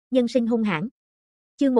Nhân sinh hung hãn. Chương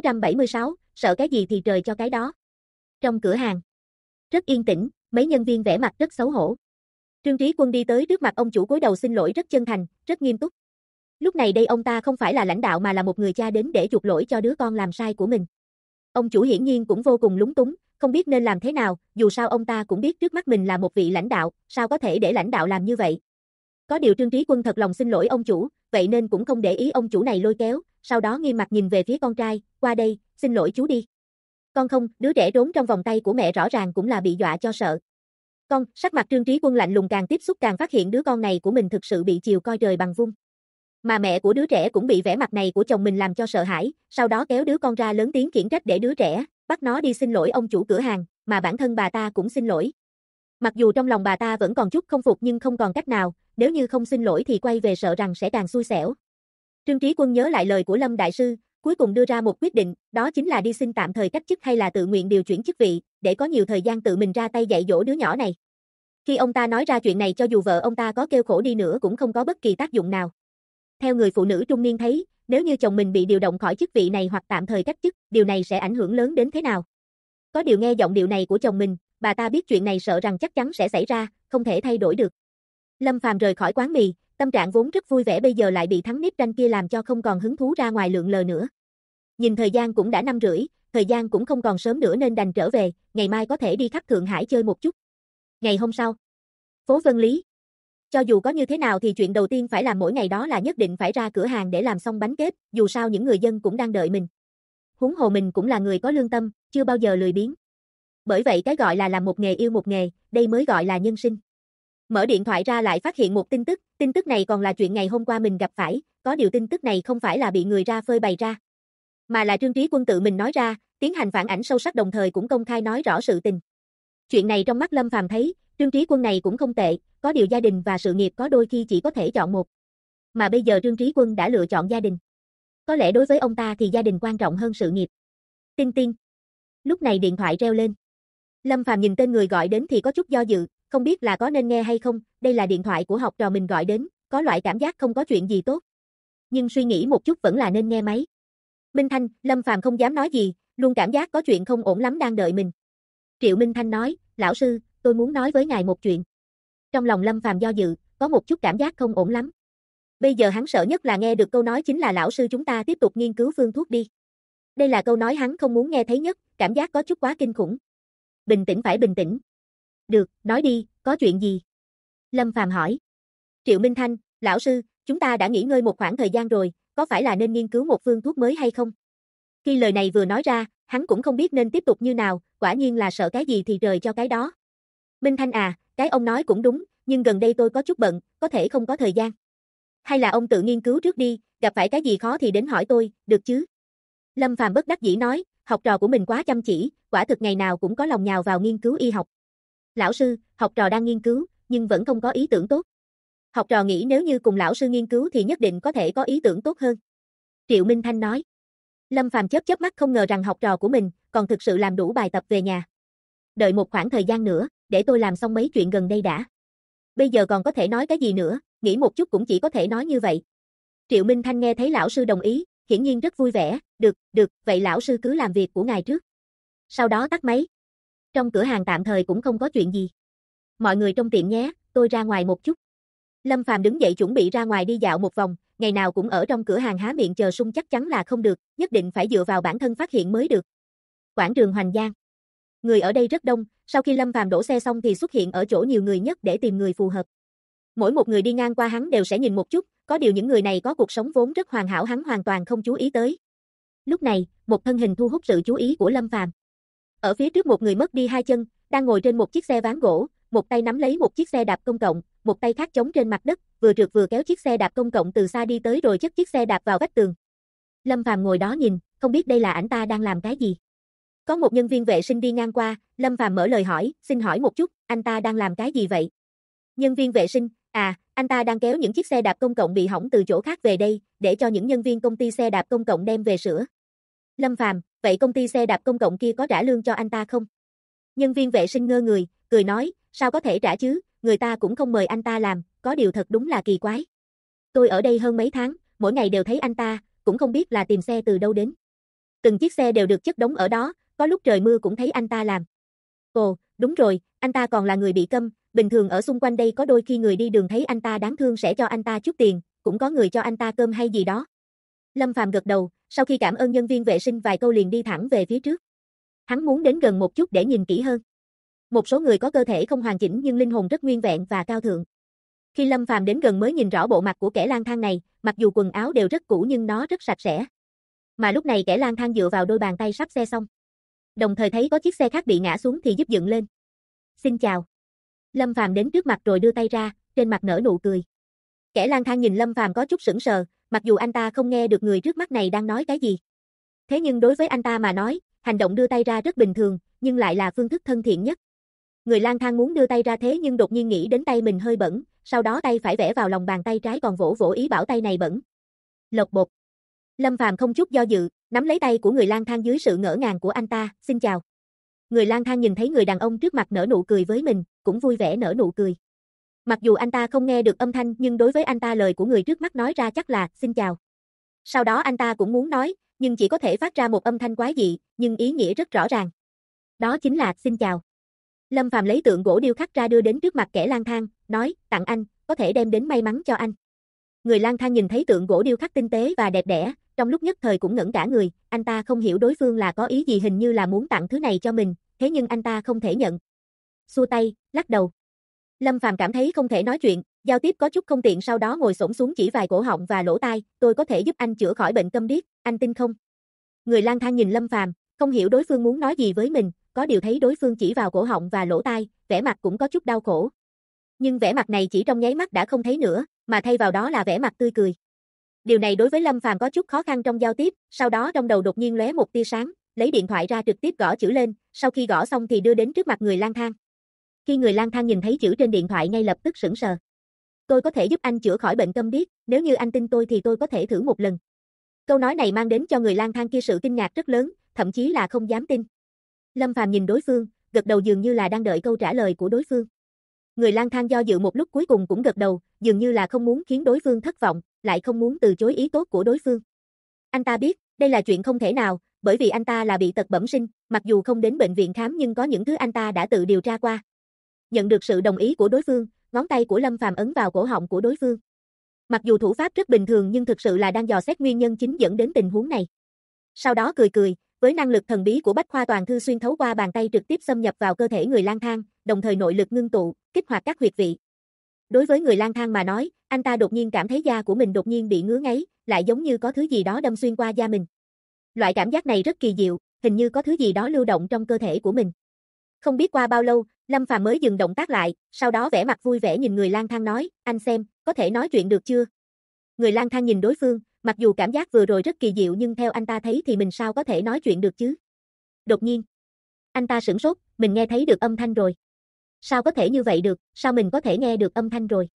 1676, sợ cái gì thì trời cho cái đó. Trong cửa hàng. Rất yên tĩnh, mấy nhân viên vẻ mặt rất xấu hổ. Trương Trí Quân đi tới trước mặt ông chủ cúi đầu xin lỗi rất chân thành, rất nghiêm túc. Lúc này đây ông ta không phải là lãnh đạo mà là một người cha đến để chuộc lỗi cho đứa con làm sai của mình. Ông chủ hiển nhiên cũng vô cùng lúng túng, không biết nên làm thế nào, dù sao ông ta cũng biết trước mắt mình là một vị lãnh đạo, sao có thể để lãnh đạo làm như vậy. Có điều Trương Trí Quân thật lòng xin lỗi ông chủ, vậy nên cũng không để ý ông chủ này lôi kéo, sau đó nghiêm mặt nhìn về phía con trai, qua đây, xin lỗi chú đi. Con không, đứa trẻ trốn trong vòng tay của mẹ rõ ràng cũng là bị dọa cho sợ. Con, sắc mặt Trương Trí Quân lạnh lùng càng tiếp xúc càng phát hiện đứa con này của mình thực sự bị chiều coi trời bằng vung. Mà mẹ của đứa trẻ cũng bị vẻ mặt này của chồng mình làm cho sợ hãi, sau đó kéo đứa con ra lớn tiếng khiển trách để đứa trẻ, bắt nó đi xin lỗi ông chủ cửa hàng, mà bản thân bà ta cũng xin lỗi. Mặc dù trong lòng bà ta vẫn còn chút không phục nhưng không còn cách nào, nếu như không xin lỗi thì quay về sợ rằng sẽ càng xui xẻo. Trương Trí Quân nhớ lại lời của Lâm Đại Sư, cuối cùng đưa ra một quyết định, đó chính là đi xin tạm thời cách chức hay là tự nguyện điều chuyển chức vị, để có nhiều thời gian tự mình ra tay dạy dỗ đứa nhỏ này. Khi ông ta nói ra chuyện này cho dù vợ ông ta có kêu khổ đi nữa cũng không có bất kỳ tác dụng nào. Theo người phụ nữ trung niên thấy, nếu như chồng mình bị điều động khỏi chức vị này hoặc tạm thời cách chức, điều này sẽ ảnh hưởng lớn đến thế nào. Có điều nghe giọng điệu này của chồng mình, bà ta biết chuyện này sợ rằng chắc chắn sẽ xảy ra, không thể thay đổi được. Lâm Phàm rời khỏi quán mì, tâm trạng vốn rất vui vẻ bây giờ lại bị thắng nếp tranh kia làm cho không còn hứng thú ra ngoài lượn lờ nữa. Nhìn thời gian cũng đã 5:30, thời gian cũng không còn sớm nữa nên đành trở về, ngày mai có thể đi khắp Thượng Hải chơi một chút. Ngày hôm sau, phố Vân Lý. Cho dù có như thế nào thì chuyện đầu tiên phải làm mỗi ngày đó là nhất định phải ra cửa hàng để làm xong bánh kết, dù sao những người dân cũng đang đợi mình. Huống hồ mình cũng là người có lương tâm, chưa bao giờ lười biếng. Bởi vậy cái gọi là làm một nghề yêu một nghề, đây mới gọi là nhân sinh. Mở điện thoại ra lại phát hiện một tin tức này còn là chuyện ngày hôm qua mình gặp phải, có điều tin tức này không phải là bị người ra phơi bày ra, mà là Trương Trí Quân tự mình nói ra, tiến hành phản ảnh sâu sắc đồng thời cũng công khai nói rõ sự tình. Chuyện này trong mắt Lâm Phàm thấy, Trương Trí Quân này cũng không tệ, có điều gia đình và sự nghiệp có đôi khi chỉ có thể chọn một. Mà bây giờ Trương Trí Quân đã lựa chọn gia đình. Có lẽ đối với ông ta thì gia đình quan trọng hơn sự nghiệp. Tinh tinh. Lúc này điện thoại reo lên. Lâm Phàm nhìn tên người gọi đến thì có chút do dự, không biết là có nên nghe hay không, đây là điện thoại của học trò mình gọi đến, có loại cảm giác không có chuyện gì tốt. Nhưng suy nghĩ một chút vẫn là nên nghe máy. Minh Thanh, Lâm Phàm không dám nói gì, luôn cảm giác có chuyện không ổn lắm đang đợi mình. Triệu Minh Thanh nói, lão sư, tôi muốn nói với ngài một chuyện. Trong lòng Lâm Phàm do dự, có một chút cảm giác không ổn lắm. Bây giờ hắn sợ nhất là nghe được câu nói chính là lão sư chúng ta tiếp tục nghiên cứu phương thuốc đi. Đây là câu nói hắn không muốn nghe thấy nhất, cảm giác có chút quá kinh khủng. Bình tĩnh phải bình tĩnh. Được, nói đi, có chuyện gì? Lâm Phàm hỏi. Triệu Minh Thanh, lão sư, chúng ta đã nghỉ ngơi một khoảng thời gian rồi, có phải là nên nghiên cứu một phương thuốc mới hay không? Khi lời này vừa nói ra, hắn cũng không biết nên tiếp tục như nào, quả nhiên là sợ cái gì thì trời cho cái đó. Minh Thanh à, cái ông nói cũng đúng, nhưng gần đây tôi có chút bận, có thể không có thời gian. Hay là ông tự nghiên cứu trước đi, gặp phải cái gì khó thì đến hỏi tôi, được chứ? Lâm Phàm bất đắc dĩ nói, học trò của mình quá chăm chỉ, quả thực ngày nào cũng có lòng nhào vào nghiên cứu y học. Lão sư, học trò đang nghiên cứu, nhưng vẫn không có ý tưởng tốt. Học trò nghĩ nếu như cùng lão sư nghiên cứu thì nhất định có thể có ý tưởng tốt hơn. Triệu Minh Thanh nói. Lâm Phàm chớp chớp mắt không ngờ rằng học trò của mình còn thực sự làm đủ bài tập về nhà. Đợi một khoảng thời gian nữa, để tôi làm xong mấy chuyện gần đây đã. Bây giờ còn có thể nói cái gì nữa, nghĩ một chút cũng chỉ có thể nói như vậy. Triệu Minh Thanh nghe thấy lão sư đồng ý, hiển nhiên rất vui vẻ, được, vậy lão sư cứ làm việc của ngài trước. Sau đó tắt máy. Trong cửa hàng tạm thời cũng không có chuyện gì. Mọi người trong tiệm nhé, tôi ra ngoài một chút. Lâm Phàm đứng dậy chuẩn bị ra ngoài đi dạo một vòng, ngày nào cũng ở trong cửa hàng há miệng chờ sung chắc chắn là không được, nhất định phải dựa vào bản thân phát hiện mới được. Quảng trường Hoành Giang. Người ở đây rất đông, sau khi Lâm Phàm đổ xe xong thì xuất hiện ở chỗ nhiều người nhất để tìm người phù hợp. Mỗi một người đi ngang qua hắn đều sẽ nhìn một chút, có điều những người này có cuộc sống vốn rất hoàn hảo hắn hoàn toàn không chú ý tới. Lúc này, một thân hình thu hút sự chú ý của Lâm Phàm. Ở phía trước một người mất đi hai chân, đang ngồi trên một chiếc xe ván gỗ, một tay nắm lấy một chiếc xe đạp công cộng, một tay khác chống trên mặt đất, vừa trượt vừa kéo chiếc xe đạp công cộng từ xa đi tới rồi chất chiếc xe đạp vào vách tường. Lâm Phàm ngồi đó nhìn, không biết đây là ảnh ta đang làm cái gì. Có một nhân viên vệ sinh đi ngang qua, Lâm Phàm mở lời hỏi, xin hỏi một chút, anh ta đang làm cái gì vậy? Nhân viên vệ sinh, anh ta đang kéo những chiếc xe đạp công cộng bị hỏng từ chỗ khác về đây, để cho những nhân viên công ty xe đạp công cộng đem về sửa. Lâm Phàm, vậy công ty xe đạp công cộng kia có trả lương cho anh ta không? Nhân viên vệ sinh ngơ người, cười nói, sao có thể trả chứ, người ta cũng không mời anh ta làm, có điều thật đúng là kỳ quái. Tôi ở đây hơn mấy tháng, mỗi ngày đều thấy anh ta, cũng không biết là tìm xe từ đâu đến. Từng chiếc xe đều được chất đống ở đó, có lúc trời mưa cũng thấy anh ta làm. Ồ, đúng rồi, anh ta còn là người bị câm, bình thường ở xung quanh đây có đôi khi người đi đường thấy anh ta đáng thương sẽ cho anh ta chút tiền, cũng có người cho anh ta cơm hay gì đó. Lâm Phàm gật đầu, sau khi cảm ơn nhân viên vệ sinh vài câu liền đi thẳng về phía trước. Hắn muốn đến gần một chút để nhìn kỹ hơn. Một số người có cơ thể không hoàn chỉnh nhưng linh hồn rất nguyên vẹn và cao thượng. Khi Lâm Phàm đến gần mới nhìn rõ bộ mặt của kẻ lang thang này, mặc dù quần áo đều rất cũ nhưng nó rất sạch sẽ. Mà lúc này kẻ lang thang dựa vào đôi bàn tay sắp xe xong. Đồng thời thấy có chiếc xe khác bị ngã xuống thì giúp dựng lên. Xin chào. Lâm Phàm đến trước mặt rồi đưa tay ra, trên mặt nở nụ cười. Kẻ lang thang nhìn Lâm Phàm có chút sững sờ, mặc dù anh ta không nghe được người trước mắt này đang nói cái gì. Thế nhưng đối với anh ta mà nói, hành động đưa tay ra rất bình thường, nhưng lại là phương thức thân thiện nhất. Người lang thang muốn đưa tay ra thế nhưng đột nhiên nghĩ đến tay mình hơi bẩn, sau đó tay phải vẽ vào lòng bàn tay trái còn vỗ vỗ ý bảo tay này bẩn. Lộc bột. Lâm Phàm không chút do dự, nắm lấy tay của người lang thang dưới sự ngỡ ngàng của anh ta, xin chào. Người lang thang nhìn thấy người đàn ông trước mặt nở nụ cười với mình, cũng vui vẻ nở nụ cười. Mặc dù anh ta không nghe được âm thanh nhưng đối với anh ta lời của người trước mắt nói ra chắc là, xin chào. Sau đó anh ta cũng muốn nói, nhưng chỉ có thể phát ra một âm thanh quái dị, nhưng ý nghĩa rất rõ ràng. Đó chính là, xin chào. Lâm Phàm lấy tượng gỗ điêu khắc ra đưa đến trước mặt kẻ lang thang, nói, tặng anh, có thể đem đến may mắn cho anh. Người lang thang nhìn thấy tượng gỗ điêu khắc tinh tế và đẹp đẽ, trong lúc nhất thời cũng ngẩn cả người, anh ta không hiểu đối phương là có ý gì hình như là muốn tặng thứ này cho mình, thế nhưng anh ta không thể nhận. Xua tay, lắc đầu. Lâm Phàm cảm thấy không thể nói chuyện, giao tiếp có chút không tiện sau đó ngồi xổm xuống chỉ vài cổ họng và lỗ tai, tôi có thể giúp anh chữa khỏi bệnh câm điếc, anh tin không? Người lang thang nhìn Lâm Phàm, không hiểu đối phương muốn nói gì với mình, có điều thấy đối phương chỉ vào cổ họng và lỗ tai, vẻ mặt cũng có chút đau khổ. Nhưng vẻ mặt này chỉ trong nháy mắt đã không thấy nữa, mà thay vào đó là vẻ mặt tươi cười. Điều này đối với Lâm Phàm có chút khó khăn trong giao tiếp, sau đó trong đầu đột nhiên lóe một tia sáng, lấy điện thoại ra trực tiếp gõ chữ lên, sau khi gõ xong thì đưa đến trước mặt người lang thang. Khi người lang thang nhìn thấy chữ trên điện thoại ngay lập tức sững sờ. Tôi có thể giúp anh chữa khỏi bệnh câm điếc, nếu như anh tin tôi thì tôi có thể thử một lần. Câu nói này mang đến cho người lang thang kia sự kinh ngạc rất lớn, thậm chí là không dám tin. Lâm Phàm nhìn đối phương, gật đầu dường như là đang đợi câu trả lời của đối phương. Người lang thang do dự một lúc cuối cùng cũng gật đầu, dường như là không muốn khiến đối phương thất vọng, lại không muốn từ chối ý tốt của đối phương. Anh ta biết, đây là chuyện không thể nào, bởi vì anh ta là bị tật bẩm sinh, mặc dù không đến bệnh viện khám nhưng có những thứ anh ta đã tự điều tra qua. Nhận được sự đồng ý của đối phương, ngón tay của Lâm Phàm ấn vào cổ họng của đối phương. Mặc dù thủ pháp rất bình thường nhưng thực sự là đang dò xét nguyên nhân chính dẫn đến tình huống này. Sau đó cười cười, với năng lực thần bí của Bách Khoa Toàn Thư xuyên thấu qua bàn tay trực tiếp xâm nhập vào cơ thể người lang thang, đồng thời nội lực ngưng tụ, kích hoạt các huyệt vị. Đối với người lang thang mà nói, anh ta đột nhiên cảm thấy da của mình đột nhiên bị ngứa ngáy, lại giống như có thứ gì đó đâm xuyên qua da mình. Loại cảm giác này rất kỳ diệu, hình như có thứ gì đó lưu động trong cơ thể của mình. Không biết qua bao lâu, Lâm Phàm mới dừng động tác lại, sau đó vẻ mặt vui vẻ nhìn người lang thang nói, anh xem, có thể nói chuyện được chưa? Người lang thang nhìn đối phương, mặc dù cảm giác vừa rồi rất kỳ diệu nhưng theo anh ta thấy thì mình sao có thể nói chuyện được chứ? Đột nhiên, anh ta sửng sốt, mình nghe thấy được âm thanh rồi. Sao có thể như vậy được, sao mình có thể nghe được âm thanh rồi?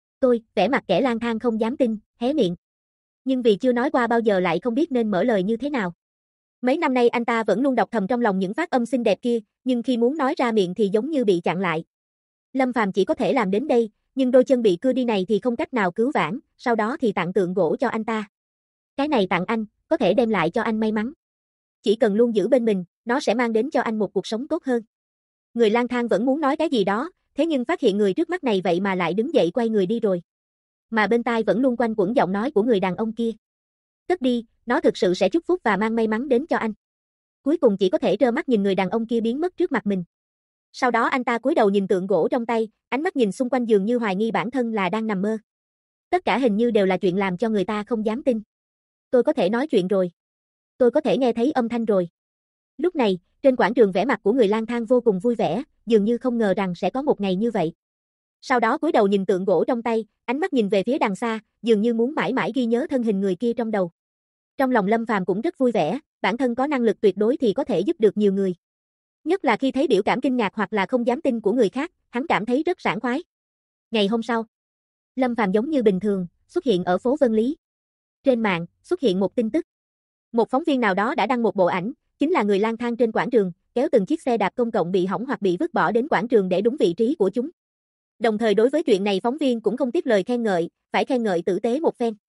Vẻ mặt kẻ lang thang không dám tin, hé miệng. Nhưng vì chưa nói qua bao giờ lại không biết nên mở lời như thế nào. Mấy năm nay anh ta vẫn luôn đọc thầm trong lòng những phát âm xinh đẹp kia, nhưng khi muốn nói ra miệng thì giống như bị chặn lại. Lâm Phàm chỉ có thể làm đến đây, nhưng đôi chân bị cưa đi này thì không cách nào cứu vãn, sau đó thì tặng tượng gỗ cho anh ta. Cái này tặng anh, có thể đem lại cho anh may mắn. Chỉ cần luôn giữ bên mình, nó sẽ mang đến cho anh một cuộc sống tốt hơn. Người lang thang vẫn muốn nói cái gì đó, thế nhưng phát hiện người trước mắt này vậy mà lại đứng dậy quay người đi rồi. Mà bên tai vẫn luôn quanh quẩn giọng nói của người đàn ông kia. Cất đi, nó thực sự sẽ chúc phúc và mang may mắn đến cho anh. Cuối cùng chỉ có thể trơ mắt nhìn người đàn ông kia biến mất trước mặt mình. Sau đó anh ta cúi đầu nhìn tượng gỗ trong tay, ánh mắt nhìn xung quanh dường như hoài nghi bản thân là đang nằm mơ. Tất cả hình như đều là chuyện làm cho người ta không dám tin. Tôi có thể nói chuyện rồi. Tôi có thể nghe thấy âm thanh rồi. Lúc này, trên quảng trường vẻ mặt của người lang thang vô cùng vui vẻ, dường như không ngờ rằng sẽ có một ngày như vậy. Sau đó cúi đầu nhìn tượng gỗ trong tay, ánh mắt nhìn về phía đằng xa, dường như muốn mãi mãi ghi nhớ thân hình người kia trong đầu. Trong lòng Lâm Phàm cũng rất vui vẻ, bản thân có năng lực tuyệt đối thì có thể giúp được nhiều người. Nhất là khi thấy biểu cảm kinh ngạc hoặc là không dám tin của người khác, hắn cảm thấy rất sảng khoái. Ngày hôm sau, Lâm Phàm giống như bình thường, xuất hiện ở phố Vân Lý. Trên mạng, xuất hiện một tin tức. Một phóng viên nào đó đã đăng một bộ ảnh, chính là người lang thang trên quảng trường, kéo từng chiếc xe đạp công cộng bị hỏng hoặc bị vứt bỏ đến quảng trường để đúng vị trí của chúng. Đồng thời đối với chuyện này phóng viên cũng không tiếc lời khen ngợi, phải khen ngợi tử tế một phen.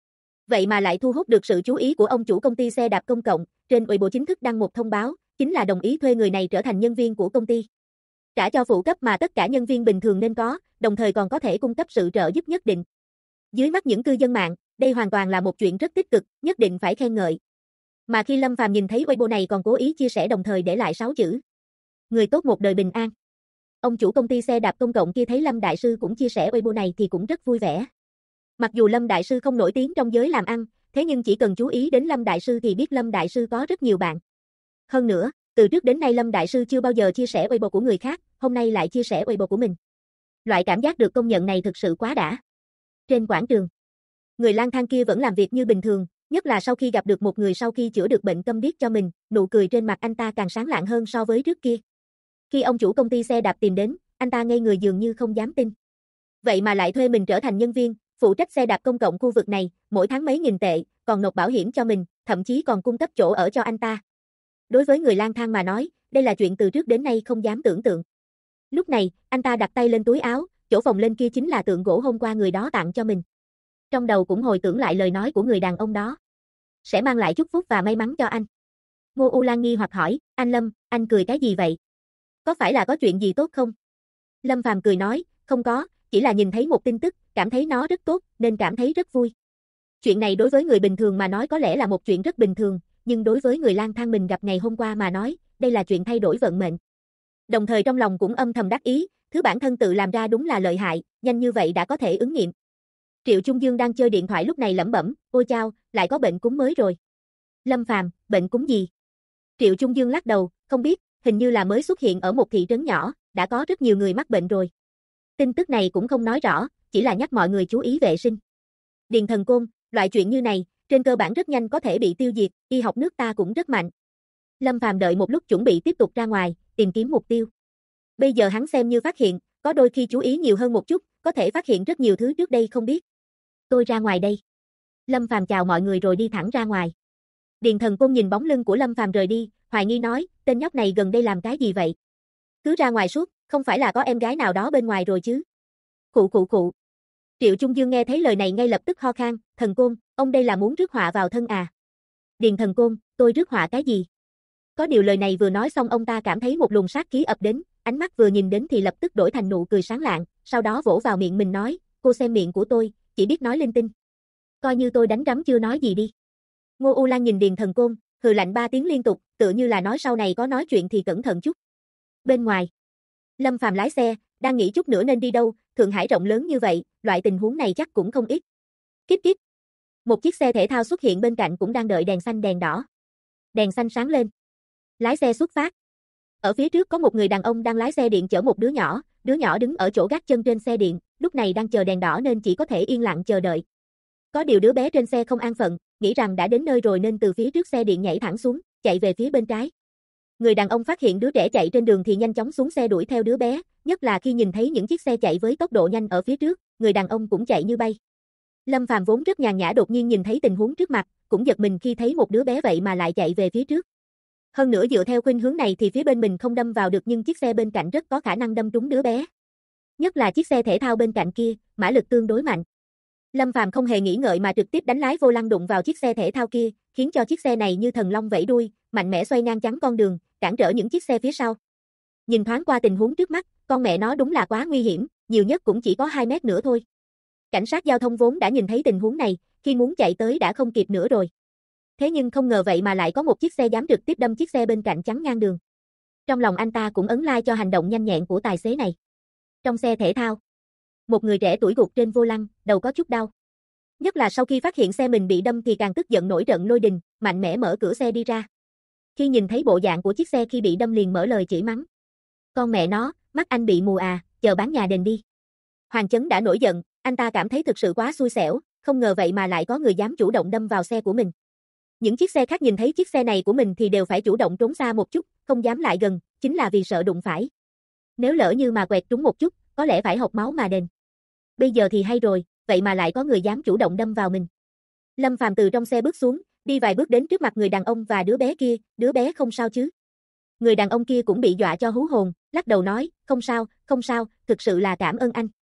Vậy mà lại thu hút được sự chú ý của ông chủ công ty xe đạp công cộng, trên Weibo chính thức đăng một thông báo, chính là đồng ý thuê người này trở thành nhân viên của công ty. Trả cho phụ cấp mà tất cả nhân viên bình thường nên có, đồng thời còn có thể cung cấp sự trợ giúp nhất định. Dưới mắt những cư dân mạng, đây hoàn toàn là một chuyện rất tích cực, nhất định phải khen ngợi. Mà khi Lâm Phàm nhìn thấy Weibo này còn cố ý chia sẻ đồng thời để lại 6 chữ. Người tốt một đời bình an. Ông chủ công ty xe đạp công cộng kia thấy Lâm Đại Sư cũng chia sẻ Weibo này thì cũng rất vui vẻ. Mặc dù Lâm Đại Sư không nổi tiếng trong giới làm ăn, thế nhưng chỉ cần chú ý đến Lâm Đại Sư thì biết Lâm Đại Sư có rất nhiều bạn. Hơn nữa, từ trước đến nay Lâm Đại Sư chưa bao giờ chia sẻ Weibo của người khác, hôm nay lại chia sẻ Weibo của mình. Loại cảm giác được công nhận này thực sự quá đã. Trên quảng trường, người lang thang kia vẫn làm việc như bình thường, nhất là sau khi gặp được một người sau khi chữa được bệnh câm điếc cho mình, nụ cười trên mặt anh ta càng sáng lạng hơn so với trước kia. Khi ông chủ công ty xe đạp tìm đến, anh ta ngây người dường như không dám tin. Vậy mà lại thuê mình trở thành nhân viên, phụ trách xe đạp công cộng khu vực này, mỗi tháng mấy nghìn tệ, còn nộp bảo hiểm cho mình, thậm chí còn cung cấp chỗ ở cho anh ta. Đối với người lang thang mà nói, đây là chuyện từ trước đến nay không dám tưởng tượng. Lúc này, anh ta đặt tay lên túi áo, chỗ phồng lên kia chính là tượng gỗ hôm qua người đó tặng cho mình. Trong đầu cũng hồi tưởng lại lời nói của người đàn ông đó. Sẽ mang lại chúc phúc và may mắn cho anh. Ngô U Lan nghi hoặc hỏi, anh Lâm, anh cười cái gì vậy? Có phải là có chuyện gì tốt không? Lâm Phàm cười nói, không có, chỉ là nhìn thấy một tin tức, cảm thấy nó rất tốt, nên cảm thấy rất vui. Chuyện này đối với người bình thường mà nói có lẽ là một chuyện rất bình thường, nhưng đối với người lang thang mình gặp ngày hôm qua mà nói, đây là chuyện thay đổi vận mệnh. Đồng thời trong lòng cũng âm thầm đắc ý, thứ bản thân tự làm ra đúng là lợi hại, nhanh như vậy đã có thể ứng nghiệm. Triệu Trung Dương đang chơi điện thoại lúc này lẩm bẩm, ôi chao, lại có bệnh cúm mới rồi. Lâm Phàm, bệnh cúm gì? Triệu Trung Dương lắc đầu, không biết, hình như là mới xuất hiện ở một thị trấn nhỏ, đã có rất nhiều người mắc bệnh rồi. Tin tức này cũng không nói rõ, chỉ là nhắc mọi người chú ý vệ sinh. Điền thần côn, loại chuyện như này, trên cơ bản rất nhanh có thể bị tiêu diệt, y học nước ta cũng rất mạnh. Lâm Phàm đợi một lúc chuẩn bị tiếp tục ra ngoài, tìm kiếm mục tiêu. Bây giờ hắn xem như phát hiện, có đôi khi chú ý nhiều hơn một chút, có thể phát hiện rất nhiều thứ trước đây không biết. Tôi ra ngoài đây. Lâm Phàm chào mọi người rồi đi thẳng ra ngoài. Điền thần côn nhìn bóng lưng của Lâm Phàm rời đi, hoài nghi nói, tên nhóc này gần đây làm cái gì vậy? Cứ ra ngoài suốt, không phải là có em gái nào đó bên ngoài rồi chứ? Khụ. Triệu Trung Dương nghe thấy lời này ngay lập tức ho khan, thần côn, ông đây là muốn rước họa vào thân à? Điền thần côn, tôi rước họa cái gì? Có điều lời này vừa nói xong ông ta cảm thấy một luồng sát khí ập đến, ánh mắt vừa nhìn đến thì lập tức đổi thành nụ cười sáng lạng, sau đó vỗ vào miệng mình nói, cô xem miệng của tôi, chỉ biết nói linh tinh. Coi như tôi đánh rắm chưa nói gì đi. Ngô U Lan nhìn Điền thần côn, hừ lạnh 3 tiếng liên tục, tựa như là nói sau này có nói chuyện thì cẩn thận chút. Bên ngoài, Lâm Phàm lái xe, đang nghĩ chút nữa nên đi đâu, Thượng Hải rộng lớn như vậy, loại tình huống này chắc cũng không ít. Kíp kíp. Một chiếc xe thể thao xuất hiện bên cạnh cũng đang đợi đèn xanh đèn đỏ. Đèn xanh sáng lên. Lái xe xuất phát. Ở phía trước có một người đàn ông đang lái xe điện chở một đứa nhỏ đứng ở chỗ gác chân trên xe điện, lúc này đang chờ đèn đỏ nên chỉ có thể yên lặng chờ đợi. Có điều đứa bé trên xe không an phận, nghĩ rằng đã đến nơi rồi nên từ phía trước xe điện nhảy thẳng xuống, chạy về phía bên trái. Người đàn ông phát hiện đứa trẻ chạy trên đường thì nhanh chóng xuống xe đuổi theo đứa bé, nhất là khi nhìn thấy những chiếc xe chạy với tốc độ nhanh ở phía trước, người đàn ông cũng chạy như bay. Lâm Phàm vốn rất nhàn nhã đột nhiên nhìn thấy tình huống trước mặt, cũng giật mình khi thấy một đứa bé vậy mà lại chạy về phía trước. Hơn nữa dựa theo khuynh hướng này thì phía bên mình không đâm vào được nhưng chiếc xe bên cạnh rất có khả năng đâm trúng đứa bé. Nhất là chiếc xe thể thao bên cạnh kia, mã lực tương đối mạnh. Lâm Phàm không hề nghĩ ngợi mà trực tiếp đánh lái vô lăng đụng vào chiếc xe thể thao kia, khiến cho chiếc xe này như thần long vẫy đuôi, mạnh mẽ xoay ngang chắn con đường, cản trở những chiếc xe phía sau. Nhìn thoáng qua tình huống trước mắt, con mẹ nó đúng là quá nguy hiểm, nhiều nhất cũng chỉ có 2 mét nữa thôi. Cảnh sát giao thông vốn đã nhìn thấy tình huống này, khi muốn chạy tới đã không kịp nữa rồi. Thế nhưng không ngờ vậy mà lại có một chiếc xe dám trực tiếp đâm chiếc xe bên cạnh chắn ngang đường. Trong lòng anh ta cũng ấn like cho hành động nhanh nhẹn của tài xế này. Trong xe thể thao, một người trẻ tuổi gục trên vô lăng, đầu có chút đau. Nhất là sau khi phát hiện xe mình bị đâm thì càng tức giận nổi trận lôi đình, mạnh mẽ mở cửa xe đi ra. Khi nhìn thấy bộ dạng của chiếc xe khi bị đâm liền mở lời chửi mắng. Con mẹ nó, mắt anh bị mù à, chờ bán nhà đền đi. Hoàng Chấn đã nổi giận, anh ta cảm thấy thực sự quá xui xẻo, không ngờ vậy mà lại có người dám chủ động đâm vào xe của mình. Những chiếc xe khác nhìn thấy chiếc xe này của mình thì đều phải chủ động trốn xa một chút, không dám lại gần, chính là vì sợ đụng phải. Nếu lỡ như mà quẹt trúng một chút, có lẽ phải hộc máu mà đền. Bây giờ thì hay rồi, vậy mà lại có người dám chủ động đâm vào mình. Lâm Phàm từ trong xe bước xuống, đi vài bước đến trước mặt người đàn ông và đứa bé kia, đứa bé không sao chứ? Người đàn ông kia cũng bị dọa cho hú hồn, lắc đầu nói, không sao, thực sự là cảm ơn anh.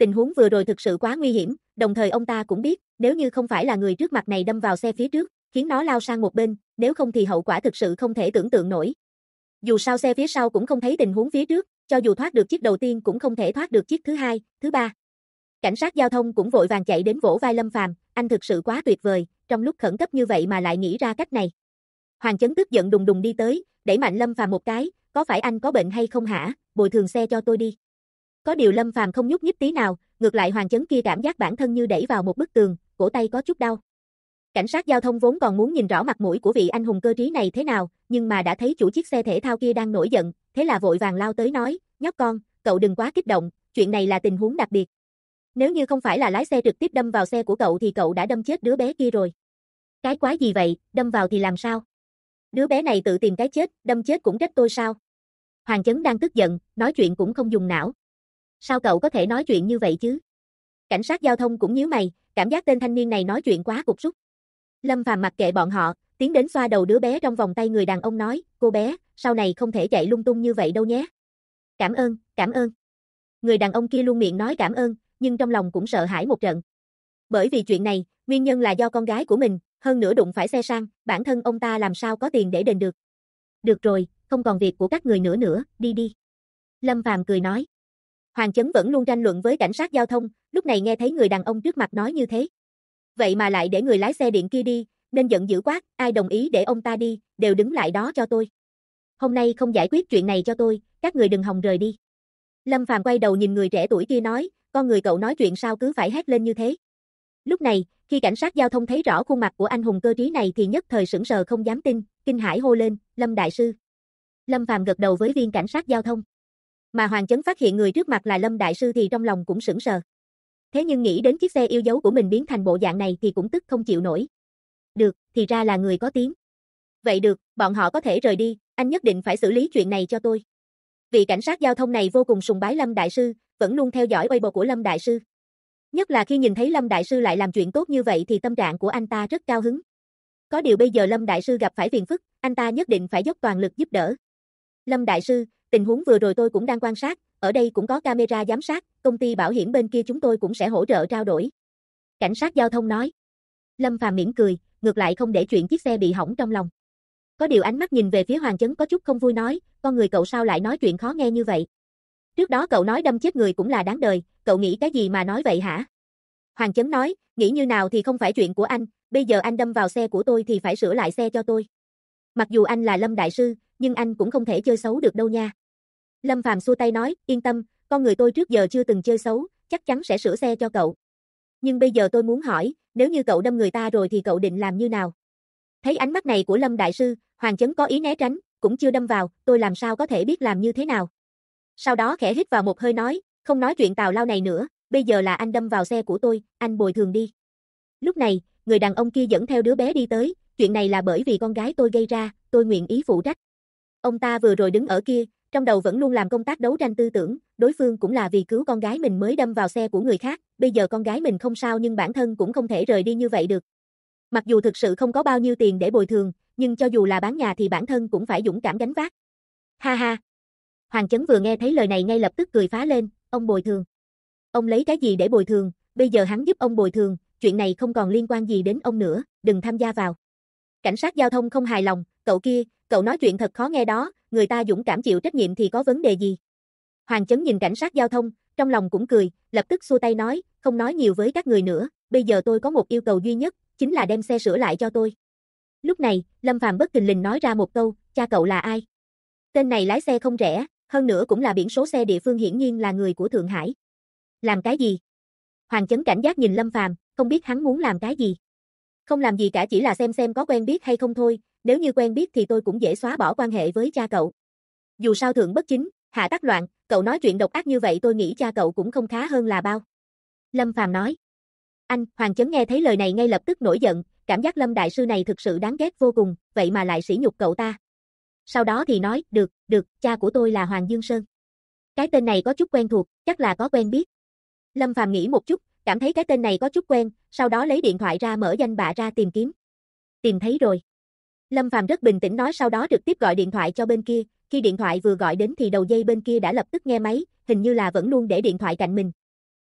Tình huống vừa rồi thực sự quá nguy hiểm, đồng thời ông ta cũng biết, nếu như không phải là người trước mặt này đâm vào xe phía trước, khiến nó lao sang một bên, nếu không thì hậu quả thực sự không thể tưởng tượng nổi. Dù sao xe phía sau cũng không thấy tình huống phía trước, cho dù thoát được chiếc đầu tiên cũng không thể thoát được chiếc thứ hai, thứ ba. Cảnh sát giao thông cũng vội vàng chạy đến vỗ vai Lâm Phàm, anh thực sự quá tuyệt vời, trong lúc khẩn cấp như vậy mà lại nghĩ ra cách này. Hoàng Chấn tức giận đùng đùng đi tới, đẩy mạnh Lâm Phàm một cái, có phải anh có bệnh hay không hả, bồi thường xe cho tôi đi. Có điều Lâm Phàm không nhúc nhích tí nào, ngược lại Hoàng Chấn kia cảm giác bản thân như đẩy vào một bức tường, cổ tay có chút đau. Cảnh sát giao thông vốn còn muốn nhìn rõ mặt mũi của vị anh hùng cơ trí này thế nào, nhưng mà đã thấy chủ chiếc xe thể thao kia đang nổi giận, thế là vội vàng lao tới nói, nhóc con, cậu đừng quá kích động, chuyện này là tình huống đặc biệt. Nếu như không phải là lái xe trực tiếp đâm vào xe của cậu thì cậu đã đâm chết đứa bé kia rồi. Cái quái gì vậy, đâm vào thì làm sao? Đứa bé này tự tìm cái chết, đâm chết cũng trách tôi sao? Hoàng Chấn đang tức giận, nói chuyện cũng không dùng não. Sao cậu có thể nói chuyện như vậy chứ? Cảnh sát giao thông cũng nhíu mày, cảm giác tên thanh niên này nói chuyện quá cục súc. Lâm Phàm mặc kệ bọn họ, tiến đến xoa đầu đứa bé trong vòng tay người đàn ông nói, cô bé, sau này không thể chạy lung tung như vậy đâu nhé. Cảm ơn, cảm ơn. Người đàn ông kia luôn miệng nói cảm ơn, nhưng trong lòng cũng sợ hãi một trận. Bởi vì chuyện này, nguyên nhân là do con gái của mình, hơn nữa đụng phải xe sang, bản thân ông ta làm sao có tiền để đền được. Được rồi, không còn việc của các người nữa, đi đi. Lâm Phàm cười nói. Hoàng Chấn vẫn luôn tranh luận với cảnh sát giao thông, lúc này nghe thấy người đàn ông trước mặt nói như thế. Vậy mà lại để người lái xe điện kia đi, nên giận dữ quát, ai đồng ý để ông ta đi, đều đứng lại đó cho tôi. Hôm nay không giải quyết chuyện này cho tôi, các người đừng hòng rời đi. Lâm Phàm quay đầu nhìn người trẻ tuổi kia nói, con người cậu nói chuyện sao cứ phải hét lên như thế. Lúc này, khi cảnh sát giao thông thấy rõ khuôn mặt của anh hùng cơ trí này thì nhất thời sững sờ không dám tin, kinh hãi hô lên, Lâm đại sư. Lâm Phàm gật đầu với viên cảnh sát giao thông. Mà Hoàng Chấn phát hiện người trước mặt là Lâm đại sư thì trong lòng cũng sững sờ. Thế nhưng nghĩ đến chiếc xe yêu dấu của mình biến thành bộ dạng này thì cũng tức không chịu nổi. Được, thì ra là người có tiếng. Vậy được, bọn họ có thể rời đi, anh nhất định phải xử lý chuyện này cho tôi. Vị cảnh sát giao thông này vô cùng sùng bái Lâm đại sư, vẫn luôn theo dõi Weibo của Lâm đại sư. Nhất là khi nhìn thấy Lâm đại sư lại làm chuyện tốt như vậy thì tâm trạng của anh ta rất cao hứng. Có điều bây giờ Lâm đại sư gặp phải phiền phức, anh ta nhất định phải dốc toàn lực giúp đỡ. Lâm đại sư, tình huống vừa rồi tôi cũng đang quan sát, ở đây cũng có camera giám sát, công ty bảo hiểm bên kia chúng tôi cũng sẽ hỗ trợ trao đổi. Cảnh sát giao thông nói. Lâm Phàm mỉm cười, ngược lại không để chuyện chiếc xe bị hỏng trong lòng. Có điều ánh mắt nhìn về phía Hoàng Chấn có chút không vui nói, con người cậu sao lại nói chuyện khó nghe như vậy? Trước đó cậu nói đâm chết người cũng là đáng đời, cậu nghĩ cái gì mà nói vậy hả? Hoàng Chấn nói, nghĩ như nào thì không phải chuyện của anh, bây giờ anh đâm vào xe của tôi thì phải sửa lại xe cho tôi. Mặc dù anh là Lâm đại sư, nhưng anh cũng không thể chơi xấu được đâu nha. Lâm Phàm xua tay nói, yên tâm, con người tôi trước giờ chưa từng chơi xấu, chắc chắn sẽ sửa xe cho cậu. Nhưng bây giờ tôi muốn hỏi, nếu như cậu đâm người ta rồi thì cậu định làm như nào? Thấy ánh mắt này của Lâm đại sư, Hoàng Chấn có ý né tránh, cũng chưa đâm vào, tôi làm sao có thể biết làm như thế nào. Sau đó khẽ hít vào một hơi nói, không nói chuyện tào lao này nữa, bây giờ là anh đâm vào xe của tôi, anh bồi thường đi. Lúc này, người đàn ông kia dẫn theo đứa bé đi tới, chuyện này là bởi vì con gái tôi gây ra, tôi nguyện ý phụ trách. Ông ta vừa rồi đứng ở kia, trong đầu vẫn luôn làm công tác đấu tranh tư tưởng, đối phương cũng là vì cứu con gái mình mới đâm vào xe của người khác, bây giờ con gái mình không sao nhưng bản thân cũng không thể rời đi như vậy được. Mặc dù thực sự không có bao nhiêu tiền để bồi thường, nhưng cho dù là bán nhà thì bản thân cũng phải dũng cảm gánh vác. Ha ha. Hoàng Chấn vừa nghe thấy lời này ngay lập tức cười phá lên, ông bồi thường. Ông lấy cái gì để bồi thường, bây giờ hắn giúp ông bồi thường, chuyện này không còn liên quan gì đến ông nữa, đừng tham gia vào. Cảnh sát giao thông không hài lòng, cậu kia, cậu nói chuyện thật khó nghe đó, người ta dũng cảm chịu trách nhiệm thì có vấn đề gì? Hoàng Chấn nhìn cảnh sát giao thông, trong lòng cũng cười, lập tức xua tay nói, không nói nhiều với các người nữa, bây giờ tôi có một yêu cầu duy nhất, chính là đem xe sửa lại cho tôi. Lúc này, Lâm Phàm bất thình lình nói ra một câu, cha cậu là ai? Tên này lái xe không rẻ, hơn nữa cũng là biển số xe địa phương hiển nhiên là người của Thượng Hải. Làm cái gì? Hoàng Chấn cảnh giác nhìn Lâm Phàm, không biết hắn muốn làm cái gì. Không làm gì cả, chỉ là xem có quen biết hay không thôi, nếu như quen biết thì tôi cũng dễ xóa bỏ quan hệ với cha cậu. Dù sao thượng bất chính, hạ tắc loạn, cậu nói chuyện độc ác như vậy tôi nghĩ cha cậu cũng không khá hơn là bao. Lâm Phàm nói. Anh, Hoàng Chấn nghe thấy lời này ngay lập tức nổi giận, cảm giác Lâm đại sư này thực sự đáng ghét vô cùng, vậy mà lại sỉ nhục cậu ta. Sau đó thì nói, được, cha của tôi là Hoàng Dương Sơn. Cái tên này có chút quen thuộc, chắc là có quen biết. Lâm Phàm nghĩ một chút, cảm thấy cái tên này có chút quen, sau đó lấy điện thoại ra mở danh bạ ra tìm kiếm. Tìm thấy rồi. Lâm Phàm rất bình tĩnh nói, sau đó trực tiếp gọi điện thoại cho bên kia, khi điện thoại vừa gọi đến thì đầu dây bên kia đã lập tức nghe máy, hình như là vẫn luôn để điện thoại cạnh mình.